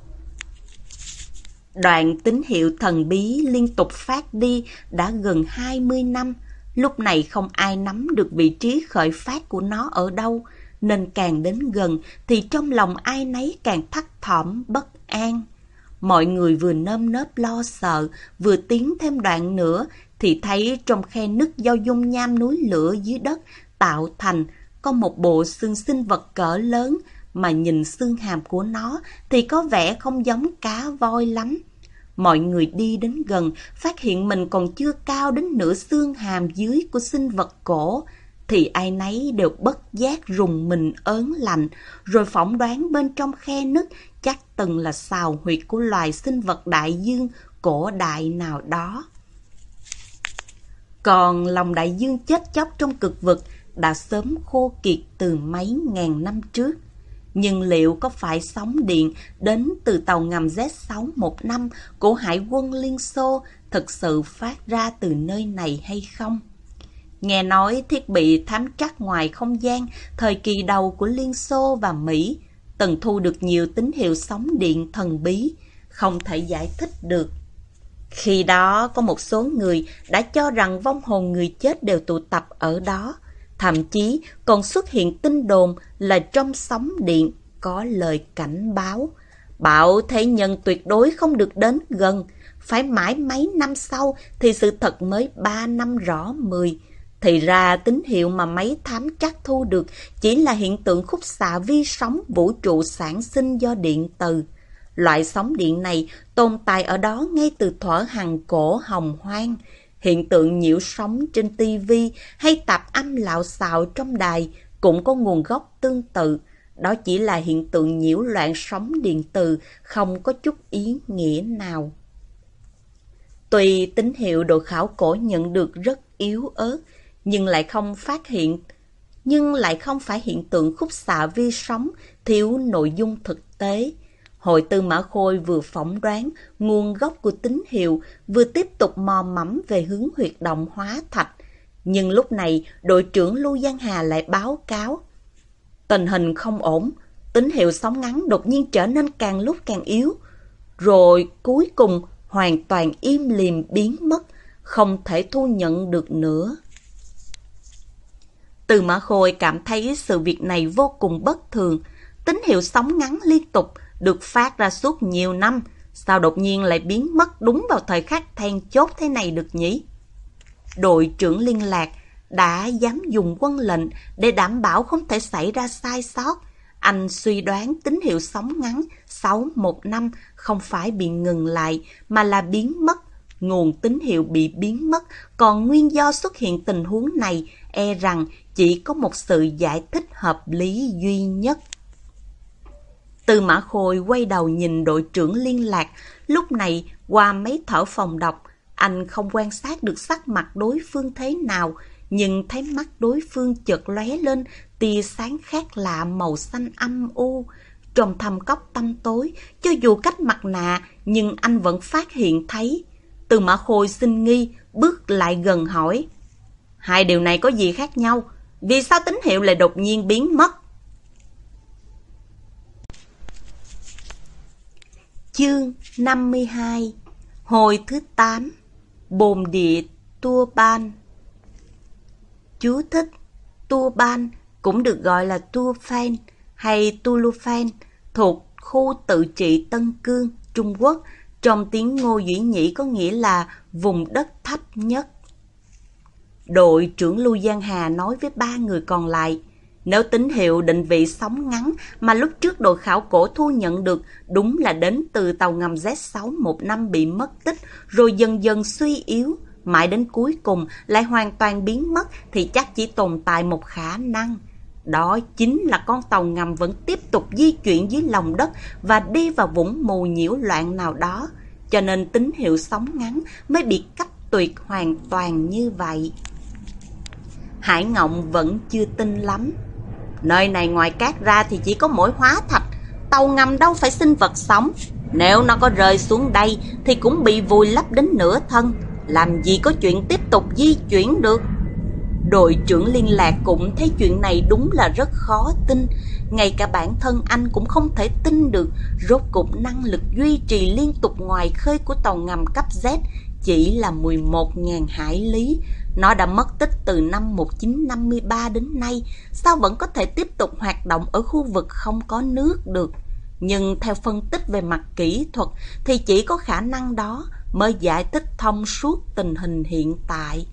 Đoạn tín hiệu thần bí liên tục phát đi đã gần hai mươi năm. Lúc này không ai nắm được vị trí khởi phát của nó ở đâu, nên càng đến gần thì trong lòng ai nấy càng thấp thỏm bất an. Mọi người vừa nơm nớp lo sợ, vừa tiến thêm đoạn nữa thì thấy trong khe nứt do dung nham núi lửa dưới đất tạo thành có một bộ xương sinh vật cỡ lớn, mà nhìn xương hàm của nó thì có vẻ không giống cá voi lắm. Mọi người đi đến gần, phát hiện mình còn chưa cao đến nửa xương hàm dưới của sinh vật cổ, thì ai nấy đều bất giác rùng mình ớn lạnh, rồi phỏng đoán bên trong khe nứt chắc từng là sào huyệt của loài sinh vật đại dương cổ đại nào đó. Còn lòng đại dương chết chóc trong cực vực đã sớm khô kiệt từ mấy ngàn năm trước. Nhưng liệu có phải sóng điện đến từ tàu ngầm Z sáu một năm của Hải quân Liên Xô thực sự phát ra từ nơi này hay không? Nghe nói thiết bị thám trắc ngoài không gian thời kỳ đầu của Liên Xô và Mỹ từng thu được nhiều tín hiệu sóng điện thần bí, không thể giải thích được. Khi đó có một số người đã cho rằng vong hồn người chết đều tụ tập ở đó. Thậm chí còn xuất hiện tin đồn là trong sóng điện có lời cảnh báo, bảo thế nhân tuyệt đối không được đến gần, phải mãi mấy năm sau thì sự thật mới ba năm rõ mười. Thì ra tín hiệu mà máy thám trắc thu được chỉ là hiện tượng khúc xạ vi sóng vũ trụ sản sinh do điện từ. Loại sóng điện này tồn tại ở đó ngay từ thuở hằng cổ hồng hoang. Hiện tượng nhiễu sóng trên tivi hay tạp âm lạo xạo trong đài cũng có nguồn gốc tương tự. Đó chỉ là hiện tượng nhiễu loạn sóng điện từ, không có chút ý nghĩa nào. Tuy tín hiệu độ khảo cổ nhận được rất yếu ớt, nhưng lại không phát hiện, nhưng lại không phải hiện tượng khúc xạ vi sóng thiếu nội dung thực tế. Hội Tư Mã Khôi vừa phỏng đoán nguồn gốc của tín hiệu, vừa tiếp tục mò mẫm về hướng huyệt động hóa thạch. Nhưng lúc này, đội trưởng Lưu Giang Hà lại báo cáo. Tình hình không ổn, tín hiệu sóng ngắn đột nhiên trở nên càng lúc càng yếu. Rồi cuối cùng hoàn toàn im lìm biến mất, không thể thu nhận được nữa. Tư Mã Khôi cảm thấy sự việc này vô cùng bất thường. Tín hiệu sóng ngắn liên tục được phát ra suốt nhiều năm, sao đột nhiên lại biến mất đúng vào thời khắc then chốt thế này được nhỉ? Đội trưởng liên lạc đã dám dùng quân lệnh để đảm bảo không thể xảy ra sai sót. Anh suy đoán tín hiệu sóng ngắn sáu một năm không phải bị ngừng lại mà là biến mất. Nguồn tín hiệu bị biến mất, còn nguyên do xuất hiện tình huống này e rằng chỉ có một sự giải thích hợp lý duy nhất. Tư Mã Khôi quay đầu nhìn đội trưởng liên lạc, lúc này qua mấy thở phòng độc, anh không quan sát được sắc mặt đối phương thế nào, nhưng thấy mắt đối phương chợt lóe lên tia sáng khác lạ màu xanh âm u. Trong thâm cốc tăm tối, cho dù cách mặt nạ, nhưng anh vẫn phát hiện thấy. Tư Mã Khôi sinh nghi, bước lại gần hỏi. Hai điều này có gì khác nhau? Vì sao tín hiệu lại đột nhiên biến mất? Chương năm mươi hai. Hồi thứ tám. Bồn địa Turban. Chú thích: Turban cũng được gọi là Turfan hay Tulufan, thuộc khu tự trị Tân Cương, Trung Quốc. Trong tiếng Ngô Duy Nhĩ có nghĩa là vùng đất thấp nhất. Đội trưởng Lưu Giang Hà nói với ba người còn lại, nếu tín hiệu định vị sóng ngắn mà lúc trước đội khảo cổ thu nhận được đúng là đến từ tàu ngầm Z sáu một năm bị mất tích, rồi dần dần suy yếu, mãi đến cuối cùng lại hoàn toàn biến mất, thì chắc chỉ tồn tại một khả năng. Đó chính là con tàu ngầm vẫn tiếp tục di chuyển dưới lòng đất và đi vào vũng mù nhiễu loạn nào đó, cho nên tín hiệu sóng ngắn mới bị cắt tuyệt hoàn toàn như vậy. Hải Ngộng vẫn chưa tin lắm. Nơi này ngoài cát ra thì chỉ có mỗi hóa thạch, tàu ngầm đâu phải sinh vật sống. Nếu nó có rơi xuống đây thì cũng bị vùi lấp đến nửa thân, làm gì có chuyện tiếp tục di chuyển được. Đội trưởng liên lạc cũng thấy chuyện này đúng là rất khó tin. Ngay cả bản thân anh cũng không thể tin được, rốt cục năng lực duy trì liên tục ngoài khơi của tàu ngầm cấp Z chỉ là mười một nghìn hải lý. Nó đã mất tích từ năm một nghìn chín trăm năm mươi ba đến nay, sao vẫn có thể tiếp tục hoạt động ở khu vực không có nước được? Nhưng theo phân tích về mặt kỹ thuật thì chỉ có khả năng đó mới giải thích thông suốt tình hình hiện tại.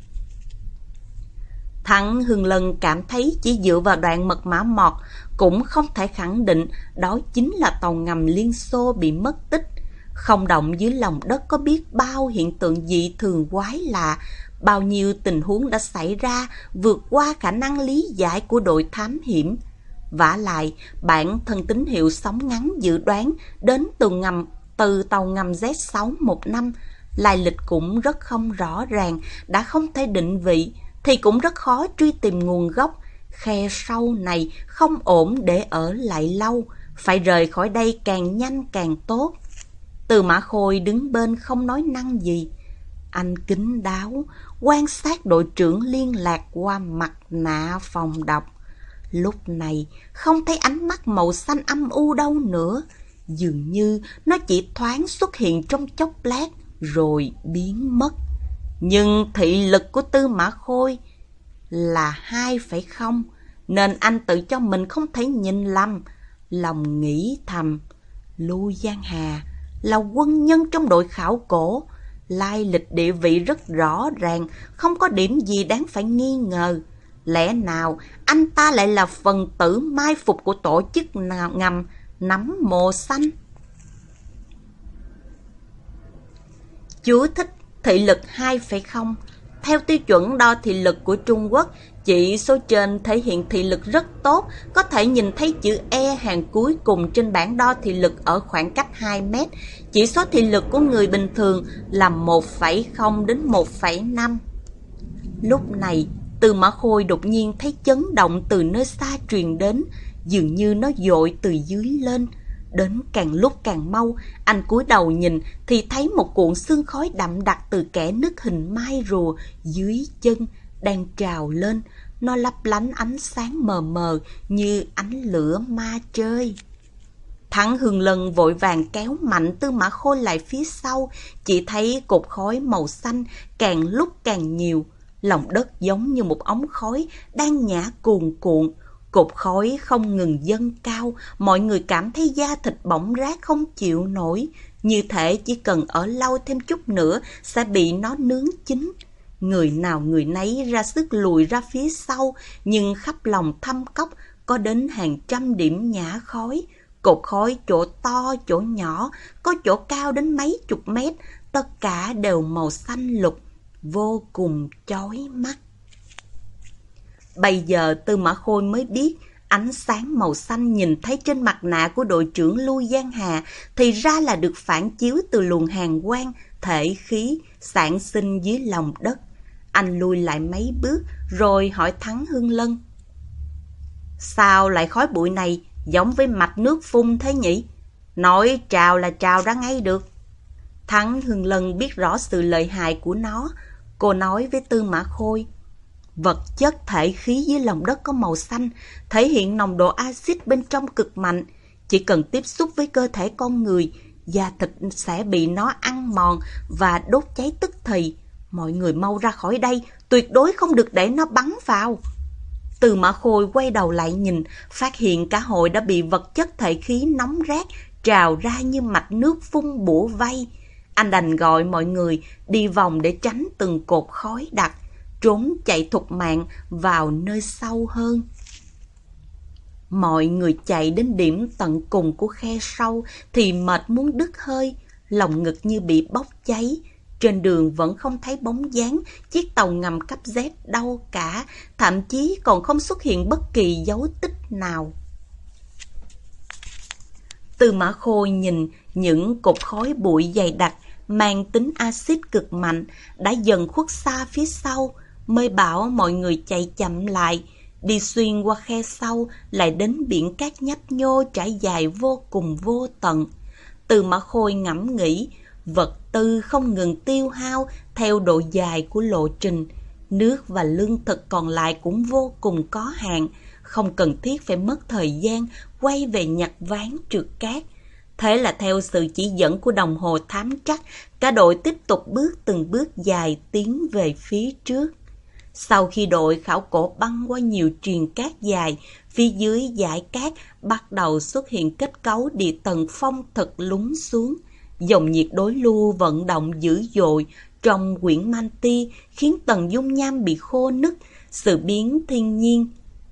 Thắng Hưng Lân cảm thấy chỉ dựa vào đoạn mật mã mọt cũng không thể khẳng định đó chính là tàu ngầm Liên Xô bị mất tích. Không động dưới lòng đất có biết bao hiện tượng dị thường quái lạ, bao nhiêu tình huống đã xảy ra vượt qua khả năng lý giải của đội thám hiểm. Vả lại, bản thân tín hiệu sóng ngắn dự đoán đến từ ngầm từ tàu ngầm Z sáu một năm, lai lịch cũng rất không rõ ràng, đã không thể định vị thì cũng rất khó truy tìm nguồn gốc. Khe sâu này không ổn để ở lại lâu, phải rời khỏi đây càng nhanh càng tốt. Từ Mã Khôi đứng bên không nói năng gì. Anh kín đáo quan sát đội trưởng liên lạc qua mặt nạ phòng độc. Lúc này không thấy ánh mắt màu xanh âm u đâu nữa, dường như nó chỉ thoáng xuất hiện trong chốc lát rồi biến mất. Nhưng thị lực của Tư Mã Khôi là hai phẩy không, nên anh tự cho mình không thể nhìn lầm. Lòng nghĩ thầm, Lưu Giang Hà là quân nhân trong đội khảo cổ, lai lịch địa vị rất rõ ràng, không có điểm gì đáng phải nghi ngờ. Lẽ nào anh ta lại là phần tử mai phục của tổ chức nào ngầm nắm mồ xanh? Chú thích: thị lực hai phẩy không. Theo tiêu chuẩn đo thị lực của Trung Quốc, chỉ số trên thể hiện thị lực rất tốt, có thể nhìn thấy chữ E hàng cuối cùng trên bảng đo thị lực ở khoảng cách hai mét. Chỉ số thị lực của người bình thường là một phẩy không đến một phẩy năm. Lúc này, Tư Mã Khôi đột nhiên thấy chấn động từ nơi xa truyền đến, dường như nó dội từ dưới lên. Đến càng lúc càng mau, anh cúi đầu nhìn thì thấy một cuộn xương khói đậm đặc từ kẽ nứt hình mai rùa dưới chân đang trào lên. Nó lấp lánh ánh sáng mờ mờ như ánh lửa ma chơi. Thắng Hưng Lân vội vàng kéo mạnh Tư Mã Khôi lại phía sau, chỉ thấy cột khói màu xanh càng lúc càng nhiều. Lòng đất giống như một ống khói đang nhả cuồn cuộn. Cột khói không ngừng dâng cao, mọi người cảm thấy da thịt bỏng rát không chịu nổi, như thể chỉ cần ở lâu thêm chút nữa sẽ bị nó nướng chín. Người nào người nấy ra sức lùi ra phía sau, nhưng khắp lòng thâm cốc có đến hàng trăm điểm nhả khói. Cột khói chỗ to chỗ nhỏ, có chỗ cao đến mấy chục mét, tất cả đều màu xanh lục, vô cùng chói mắt. Bây giờ Tư Mã Khôi mới biết ánh sáng màu xanh nhìn thấy trên mặt nạ của đội trưởng Lưu Giang Hà thì ra là được phản chiếu từ luồng hàn quang, thể khí sản sinh dưới lòng đất. Anh lùi lại mấy bước rồi hỏi Thắng Hưng Lân: sao lại khói bụi này giống với mạch nước phun thế nhỉ? Nói trào là trào ra ngay được. Thắng Hưng Lân biết rõ sự lợi hại của nó. Cô nói với Tư Mã Khôi: vật chất thể khí dưới lòng đất có màu xanh, thể hiện nồng độ axit bên trong cực mạnh. Chỉ cần tiếp xúc với cơ thể con người, da thịt sẽ bị nó ăn mòn và đốt cháy tức thì. Mọi người mau ra khỏi đây, tuyệt đối không được để nó bắn vào. Tư Mã Khôi quay đầu lại nhìn, phát hiện cả hội đã bị vật chất thể khí nóng rát trào ra như mạch nước phun bủa vây. Anh đành gọi mọi người đi vòng để tránh từng cột khói đặc, trốn chạy thục mạng vào nơi sâu hơn. Mọi người chạy đến điểm tận cùng của khe sâu thì mệt muốn đứt hơi, lòng ngực như bị bốc cháy. Trên đường vẫn không thấy bóng dáng chiếc tàu ngầm cấp Z đâu cả, thậm chí còn không xuất hiện bất kỳ dấu tích nào. Tư Mã Khôi nhìn những cột khói bụi dày đặc mang tính axit cực mạnh đã dần khuất xa phía sau, mới bảo mọi người chạy chậm lại. đi xuyên qua khe sâu lại đến biển cát nhấp nhô trải dài vô cùng vô tận. Tư Mã Khôi ngẫm nghĩ, vật tư không ngừng tiêu hao theo độ dài của lộ trình, nước và lương thực còn lại cũng vô cùng có hạn, không cần thiết phải mất thời gian quay về nhặt ván trượt cát. Thế là theo sự chỉ dẫn của đồng hồ thám trắc, cả đội tiếp tục bước từng bước dài tiến về phía trước. Sau khi đội khảo cổ băng qua nhiều triền cát dài, phía dưới dải cát bắt đầu xuất hiện kết cấu địa tầng phong thực lún xuống. Dòng nhiệt đối lưu vận động dữ dội trong quyển manti khiến tầng dung nham bị khô nứt. Sự biến thiên nhiên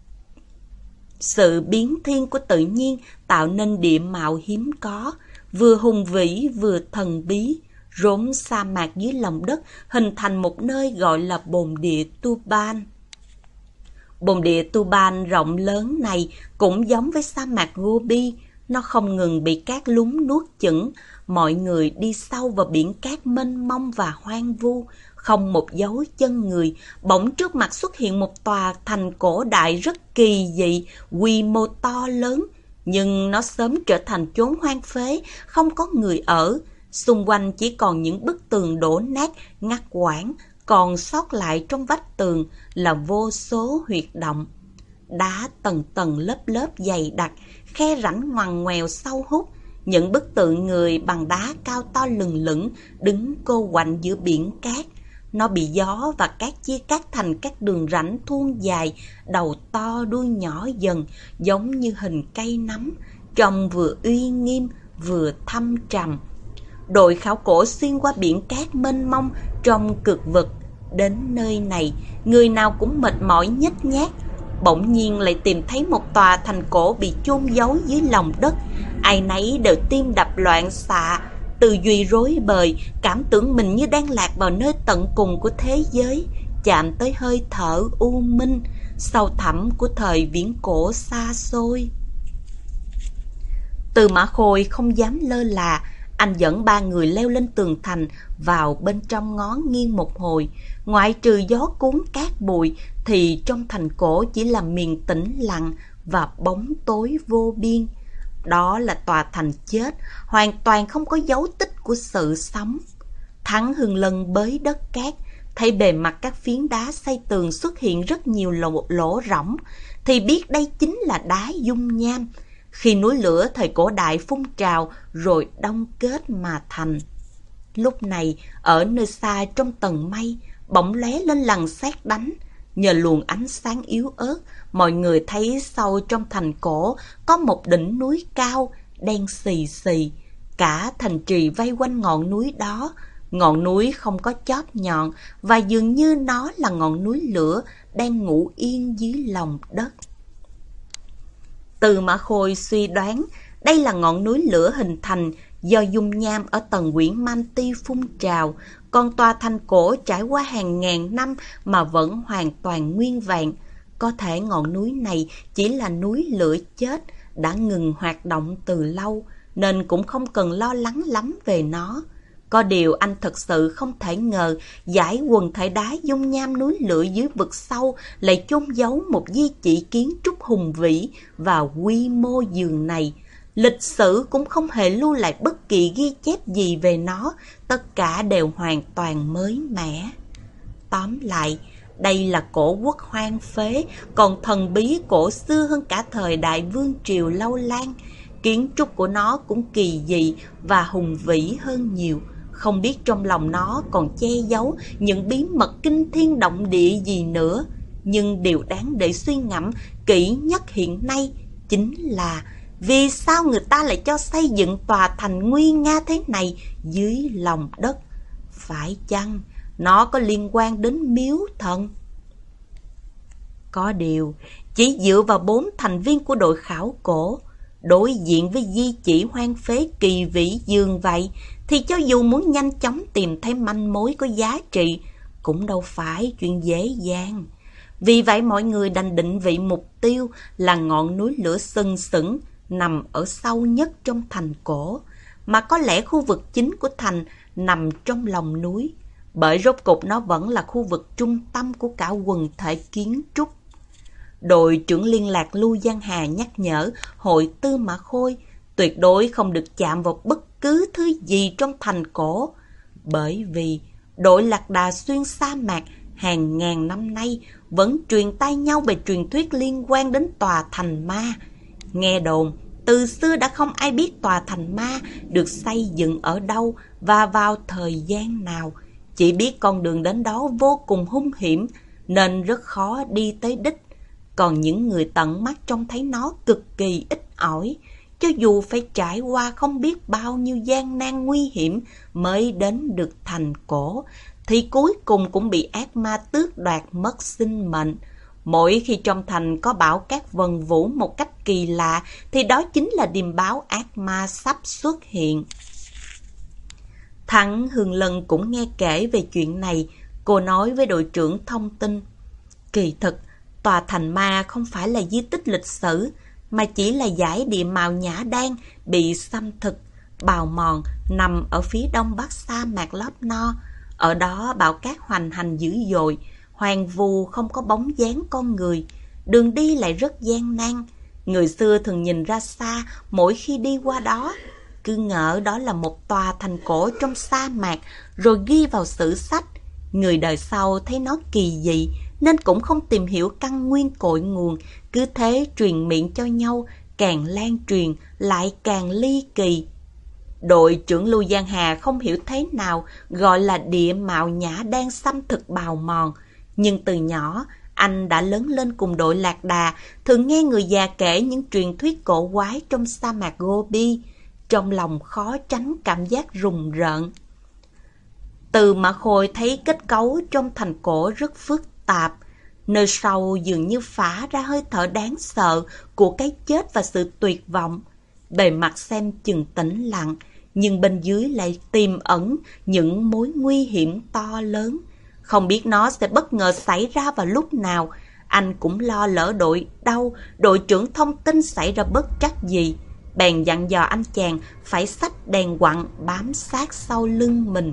Sự biến thiên của tự nhiên tạo nên địa mạo hiếm có, vừa hùng vĩ vừa thần bí. Rốn sa mạc dưới lòng đất hình thành một nơi gọi là bồn địa Tuban. Bồn địa Tuban rộng lớn này cũng giống với sa mạc Gobi, nó không ngừng bị cát lún nuốt chửng. Mọi người đi sâu vào biển cát mênh mông và hoang vu, không một dấu chân người. Bỗng trước mặt xuất hiện một tòa thành cổ đại rất kỳ dị, quy mô to lớn, nhưng nó sớm trở thành chốn hoang phế, không có người ở. Xung quanh chỉ còn những bức tường đổ nát, ngắt quãng, còn sót lại trong vách tường là vô số huyệt động. Đá tầng tầng lớp lớp dày đặc, khe rãnh ngoằn ngoèo sâu hút. Những bức tượng người bằng đá cao to lừng lững đứng cô quạnh giữa biển cát. Nó bị gió và cát chia cắt thành các đường rãnh thuôn dài, đầu to đuôi nhỏ dần, giống như hình cây nắm, trông vừa uy nghiêm vừa thâm trầm. Đội khảo cổ xuyên qua biển cát mênh mông trong cực vực. Đến nơi này, người nào cũng mệt mỏi nhếch nhác. Bỗng nhiên lại tìm thấy một tòa thành cổ bị chôn giấu dưới lòng đất. Ai nấy đều tim đập loạn xạ, tư duy rối bời, cảm tưởng mình như đang lạc vào nơi tận cùng của thế giới, chạm tới hơi thở u minh, sâu thẳm của thời viễn cổ xa xôi. Tư Mã Khôi không dám lơ là, anh dẫn ba người leo lên tường thành, vào bên trong ngó nghiêng một hồi. Ngoại trừ gió cuốn cát bụi, thì trong thành cổ chỉ là miền tĩnh lặng và bóng tối vô biên. Đó là tòa thành chết, hoàn toàn không có dấu tích của sự sống. Thắng Hưng Lân bới đất cát, thấy bề mặt các phiến đá xây tường xuất hiện rất nhiều lỗ, lỗ rỗng, thì biết đây chính là đá dung nham, khi núi lửa thời cổ đại phun trào rồi đông kết mà thành. Lúc này, ở nơi xa trong tầng mây, bỗng lóe lên lần sét đánh. Nhờ luồng ánh sáng yếu ớt, mọi người thấy sâu trong thành cổ có một đỉnh núi cao, đen xì xì. Cả thành trì vây quanh ngọn núi đó. Ngọn núi không có chóp nhọn và dường như nó là ngọn núi lửa đang ngủ yên dưới lòng đất. Tư Mã Khôi suy đoán đây là ngọn núi lửa hình thành do dung nham ở tầng quyển manti phun trào, còn tòa thành cổ trải qua hàng ngàn năm mà vẫn hoàn toàn nguyên vẹn. Có thể ngọn núi này chỉ là núi lửa chết, đã ngừng hoạt động từ lâu, nên cũng không cần lo lắng lắm về nó. Có điều anh thật sự không thể ngờ dải quần thể đá dung nham núi lửa dưới vực sâu lại chôn giấu một di chỉ kiến trúc hùng vĩ và quy mô dường này. Lịch sử cũng không hề lưu lại bất kỳ ghi chép gì về nó, tất cả đều hoàn toàn mới mẻ. Tóm lại, đây là cổ quốc hoang phế, còn thần bí cổ xưa hơn cả thời đại vương triều lâu lan. Kiến trúc của nó cũng kỳ dị và hùng vĩ hơn nhiều. Không biết trong lòng nó còn che giấu những bí mật kinh thiên động địa gì nữa. Nhưng điều đáng để suy ngẫm kỹ nhất hiện nay chính là vì sao người ta lại cho xây dựng tòa thành nguy nga thế này dưới lòng đất? Phải chăng nó có liên quan đến miếu thần? Có điều, chỉ dựa vào bốn thành viên của đội khảo cổ, đối diện với di chỉ hoang phế kỳ vĩ dường vậy, thì cho dù muốn nhanh chóng tìm thấy manh mối có giá trị, cũng đâu phải chuyện dễ dàng. Vì vậy mọi người đành định vị mục tiêu là ngọn núi lửa sừng sững nằm ở sâu nhất trong thành cổ, mà có lẽ khu vực chính của thành nằm trong lòng núi, bởi rốt cục nó vẫn là khu vực trung tâm của cả quần thể kiến trúc. Đội trưởng liên lạc Lưu Giang Hà nhắc nhở hội Tư Mã Khôi tuyệt đối không được chạm vào bất cứ thứ gì trong thành cổ, bởi vì đội lạc đà xuyên sa mạc hàng ngàn năm nay vẫn truyền tai nhau về truyền thuyết liên quan đến tòa thành ma. Nghe đồn, từ xưa đã không ai biết tòa thành ma được xây dựng ở đâu và vào thời gian nào, chỉ biết con đường đến đó vô cùng hung hiểm nên rất khó đi tới đích. Còn những người tận mắt trông thấy nó cực kỳ ít ỏi, cho dù phải trải qua không biết bao nhiêu gian nan nguy hiểm mới đến được thành cổ, thì cuối cùng cũng bị ác ma tước đoạt mất sinh mệnh. Mỗi khi trong thành có bão cát vần vũ một cách kỳ lạ, thì đó chính là điềm báo ác ma sắp xuất hiện. Thắng Hương Lân cũng nghe kể về chuyện này. Cô nói với đội trưởng thông tin, kỳ thực, tòa thành ma không phải là di tích lịch sử, mà chỉ là dải địa mạo Nhã Đan bị xâm thực, bào mòn, nằm ở phía đông bắc sa mạc Lốp No. Ở đó bão cát hoành hành dữ dội, hoang vu không có bóng dáng con người, đường đi lại rất gian nan. Người xưa thường nhìn ra xa mỗi khi đi qua đó, cứ ngỡ đó là một tòa thành cổ trong sa mạc, rồi ghi vào sử sách. Người đời sau thấy nó kỳ dị nên cũng không tìm hiểu căn nguyên cội nguồn, cứ thế truyền miệng cho nhau, càng lan truyền lại càng ly kỳ. Đội trưởng Lưu Giang Hà không hiểu thế nào gọi là địa mạo Nhã Đan xâm thực bào mòn, nhưng từ nhỏ anh đã lớn lên cùng đội lạc đà, thường nghe người già kể những truyền thuyết cổ quái trong sa mạc Gobi, trong lòng khó tránh cảm giác rùng rợn. Từ Mã Khôi thấy kết cấu trong thành cổ rất phức tạp, nơi sâu dường như phả ra hơi thở đáng sợ của cái chết và sự tuyệt vọng. Bề mặt xem chừng tĩnh lặng, nhưng bên dưới lại tiềm ẩn những mối nguy hiểm to lớn. Không biết nó sẽ bất ngờ xảy ra vào lúc nào. Anh cũng lo lỡ đội đâu, đội trưởng thông tin xảy ra bất trắc gì. Bèn dặn dò anh chàng phải xách đèn quặng bám sát sau lưng mình.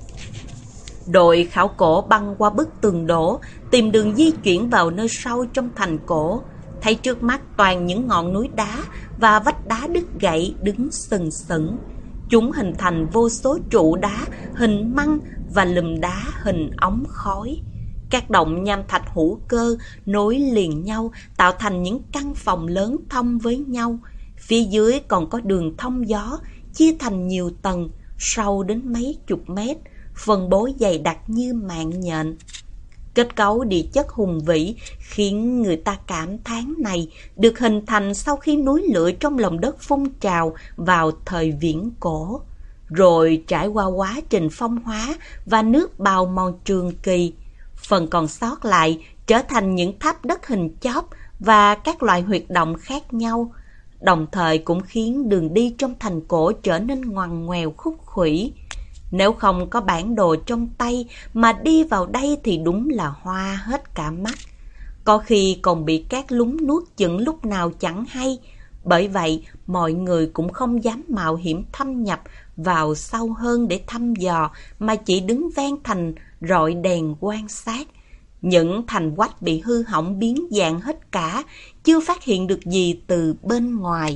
Đội khảo cổ băng qua bức tường đổ, tìm đường di chuyển vào nơi sâu trong thành cổ. Thấy trước mắt toàn những ngọn núi đá và vách đá đứt gãy đứng sừng sững. Chúng hình thành vô số trụ đá hình măng và lùm đá hình ống khói. Các động nham thạch hữu cơ nối liền nhau tạo thành những căn phòng lớn thông với nhau. Phía dưới còn có đường thông gió chia thành nhiều tầng, sâu đến mấy chục mét, phân bố dày đặc như mạng nhện. Kết cấu địa chất hùng vĩ khiến người ta cảm thán này được hình thành sau khi núi lửa trong lòng đất phun trào vào thời viễn cổ, rồi trải qua quá trình phong hóa và nước bào mòn trường kỳ. Phần còn sót lại trở thành những tháp đất hình chóp và các loại huyệt động khác nhau, đồng thời cũng khiến đường đi trong thành cổ trở nên ngoằn ngoèo khúc khuỷu. Nếu không có bản đồ trong tay mà đi vào đây thì đúng là hoa hết cả mắt. Có khi còn bị cát lún nuốt chửng lúc nào chẳng hay. Bởi vậy, mọi người cũng không dám mạo hiểm thâm nhập vào sâu hơn để thăm dò, mà chỉ đứng ven thành rọi đèn quan sát. Những thành quách bị hư hỏng biến dạng hết cả, chưa phát hiện được gì từ bên ngoài.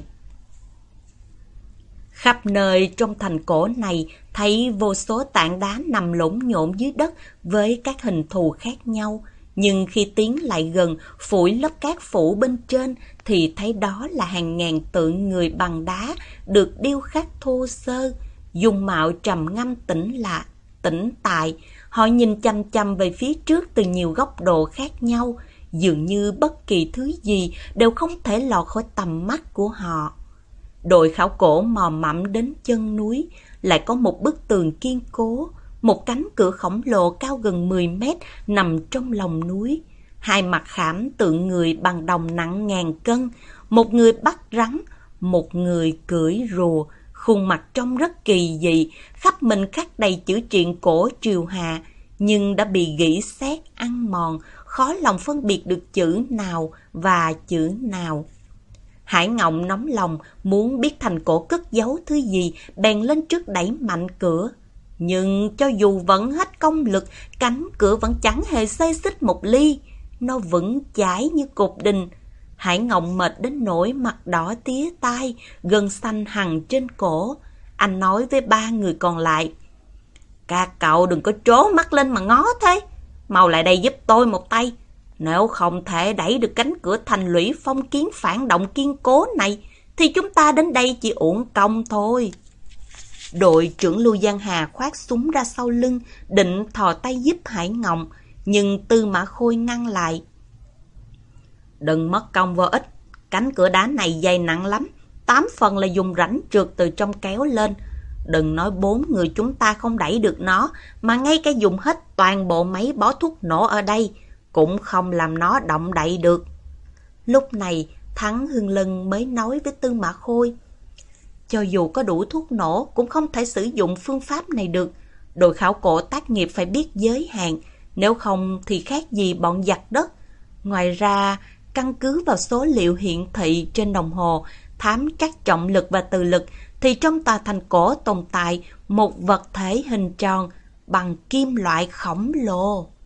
Khắp nơi trong thành cổ này thấy vô số tảng đá nằm lổn nhổn dưới đất với các hình thù khác nhau. Nhưng khi tiến lại gần, phủi lớp cát phủ bên trên thì thấy đó là hàng ngàn tượng người bằng đá được điêu khắc thô sơ, dung mạo trầm ngâm tĩnh lạ, tĩnh tại. Họ nhìn chăm chăm về phía trước từ nhiều góc độ khác nhau, dường như bất kỳ thứ gì đều không thể lọt khỏi tầm mắt của họ. Đội khảo cổ mò mẫm đến chân núi, lại có một bức tường kiên cố, một cánh cửa khổng lồ cao gần mười mét nằm trong lòng núi. Hai mặt khảm tượng người bằng đồng nặng ngàn cân, một người bắt rắn, một người cưỡi rùa, khuôn mặt trông rất kỳ dị, khắp mình khắc đầy chữ truyện cổ triều Hà, nhưng đã bị gỉ sét ăn mòn, khó lòng phân biệt được chữ nào và chữ nào. Hải Ngộng nóng lòng muốn biết thành cổ cất giấu thứ gì, bèn lên trước đẩy mạnh cửa. Nhưng cho dù vẫn hết công lực, cánh cửa vẫn chẳng hề xê xích một ly. Nó vững chãi như cột đình. Hải Ngộng mệt đến nỗi mặt đỏ tía tai, gân xanh hằn trên cổ. Anh nói với ba người còn lại: Các cậu đừng có trố mắt lên mà ngó thế. Mau lại đây giúp tôi một tay. Nếu không thể đẩy được cánh cửa thành lũy phong kiến phản động kiên cố này, thì chúng ta đến đây chỉ uổng công thôi. Đội trưởng Lưu Giang Hà khoác súng ra sau lưng, định thò tay giúp Hải Ngộng, nhưng Tư Mã Khôi ngăn lại. Đừng mất công vô ích, cánh cửa đá này dày nặng lắm, tám phần là dùng rãnh trượt từ trong kéo lên. Đừng nói bốn người chúng ta không đẩy được nó, mà ngay cả dùng hết toàn bộ máy bó thuốc nổ ở đây, cũng không làm nó động đậy được. Lúc này, Thắng Hương Lân mới nói với Tư Mã Khôi: Cho dù có đủ thuốc nổ, cũng không thể sử dụng phương pháp này được. Đội khảo cổ tác nghiệp phải biết giới hạn, nếu không thì khác gì bọn giặc đất. Ngoài ra, căn cứ vào số liệu hiển thị trên đồng hồ, thám trắc trọng lực và từ lực, thì trong tòa thành cổ tồn tại một vật thể hình tròn bằng kim loại khổng lồ.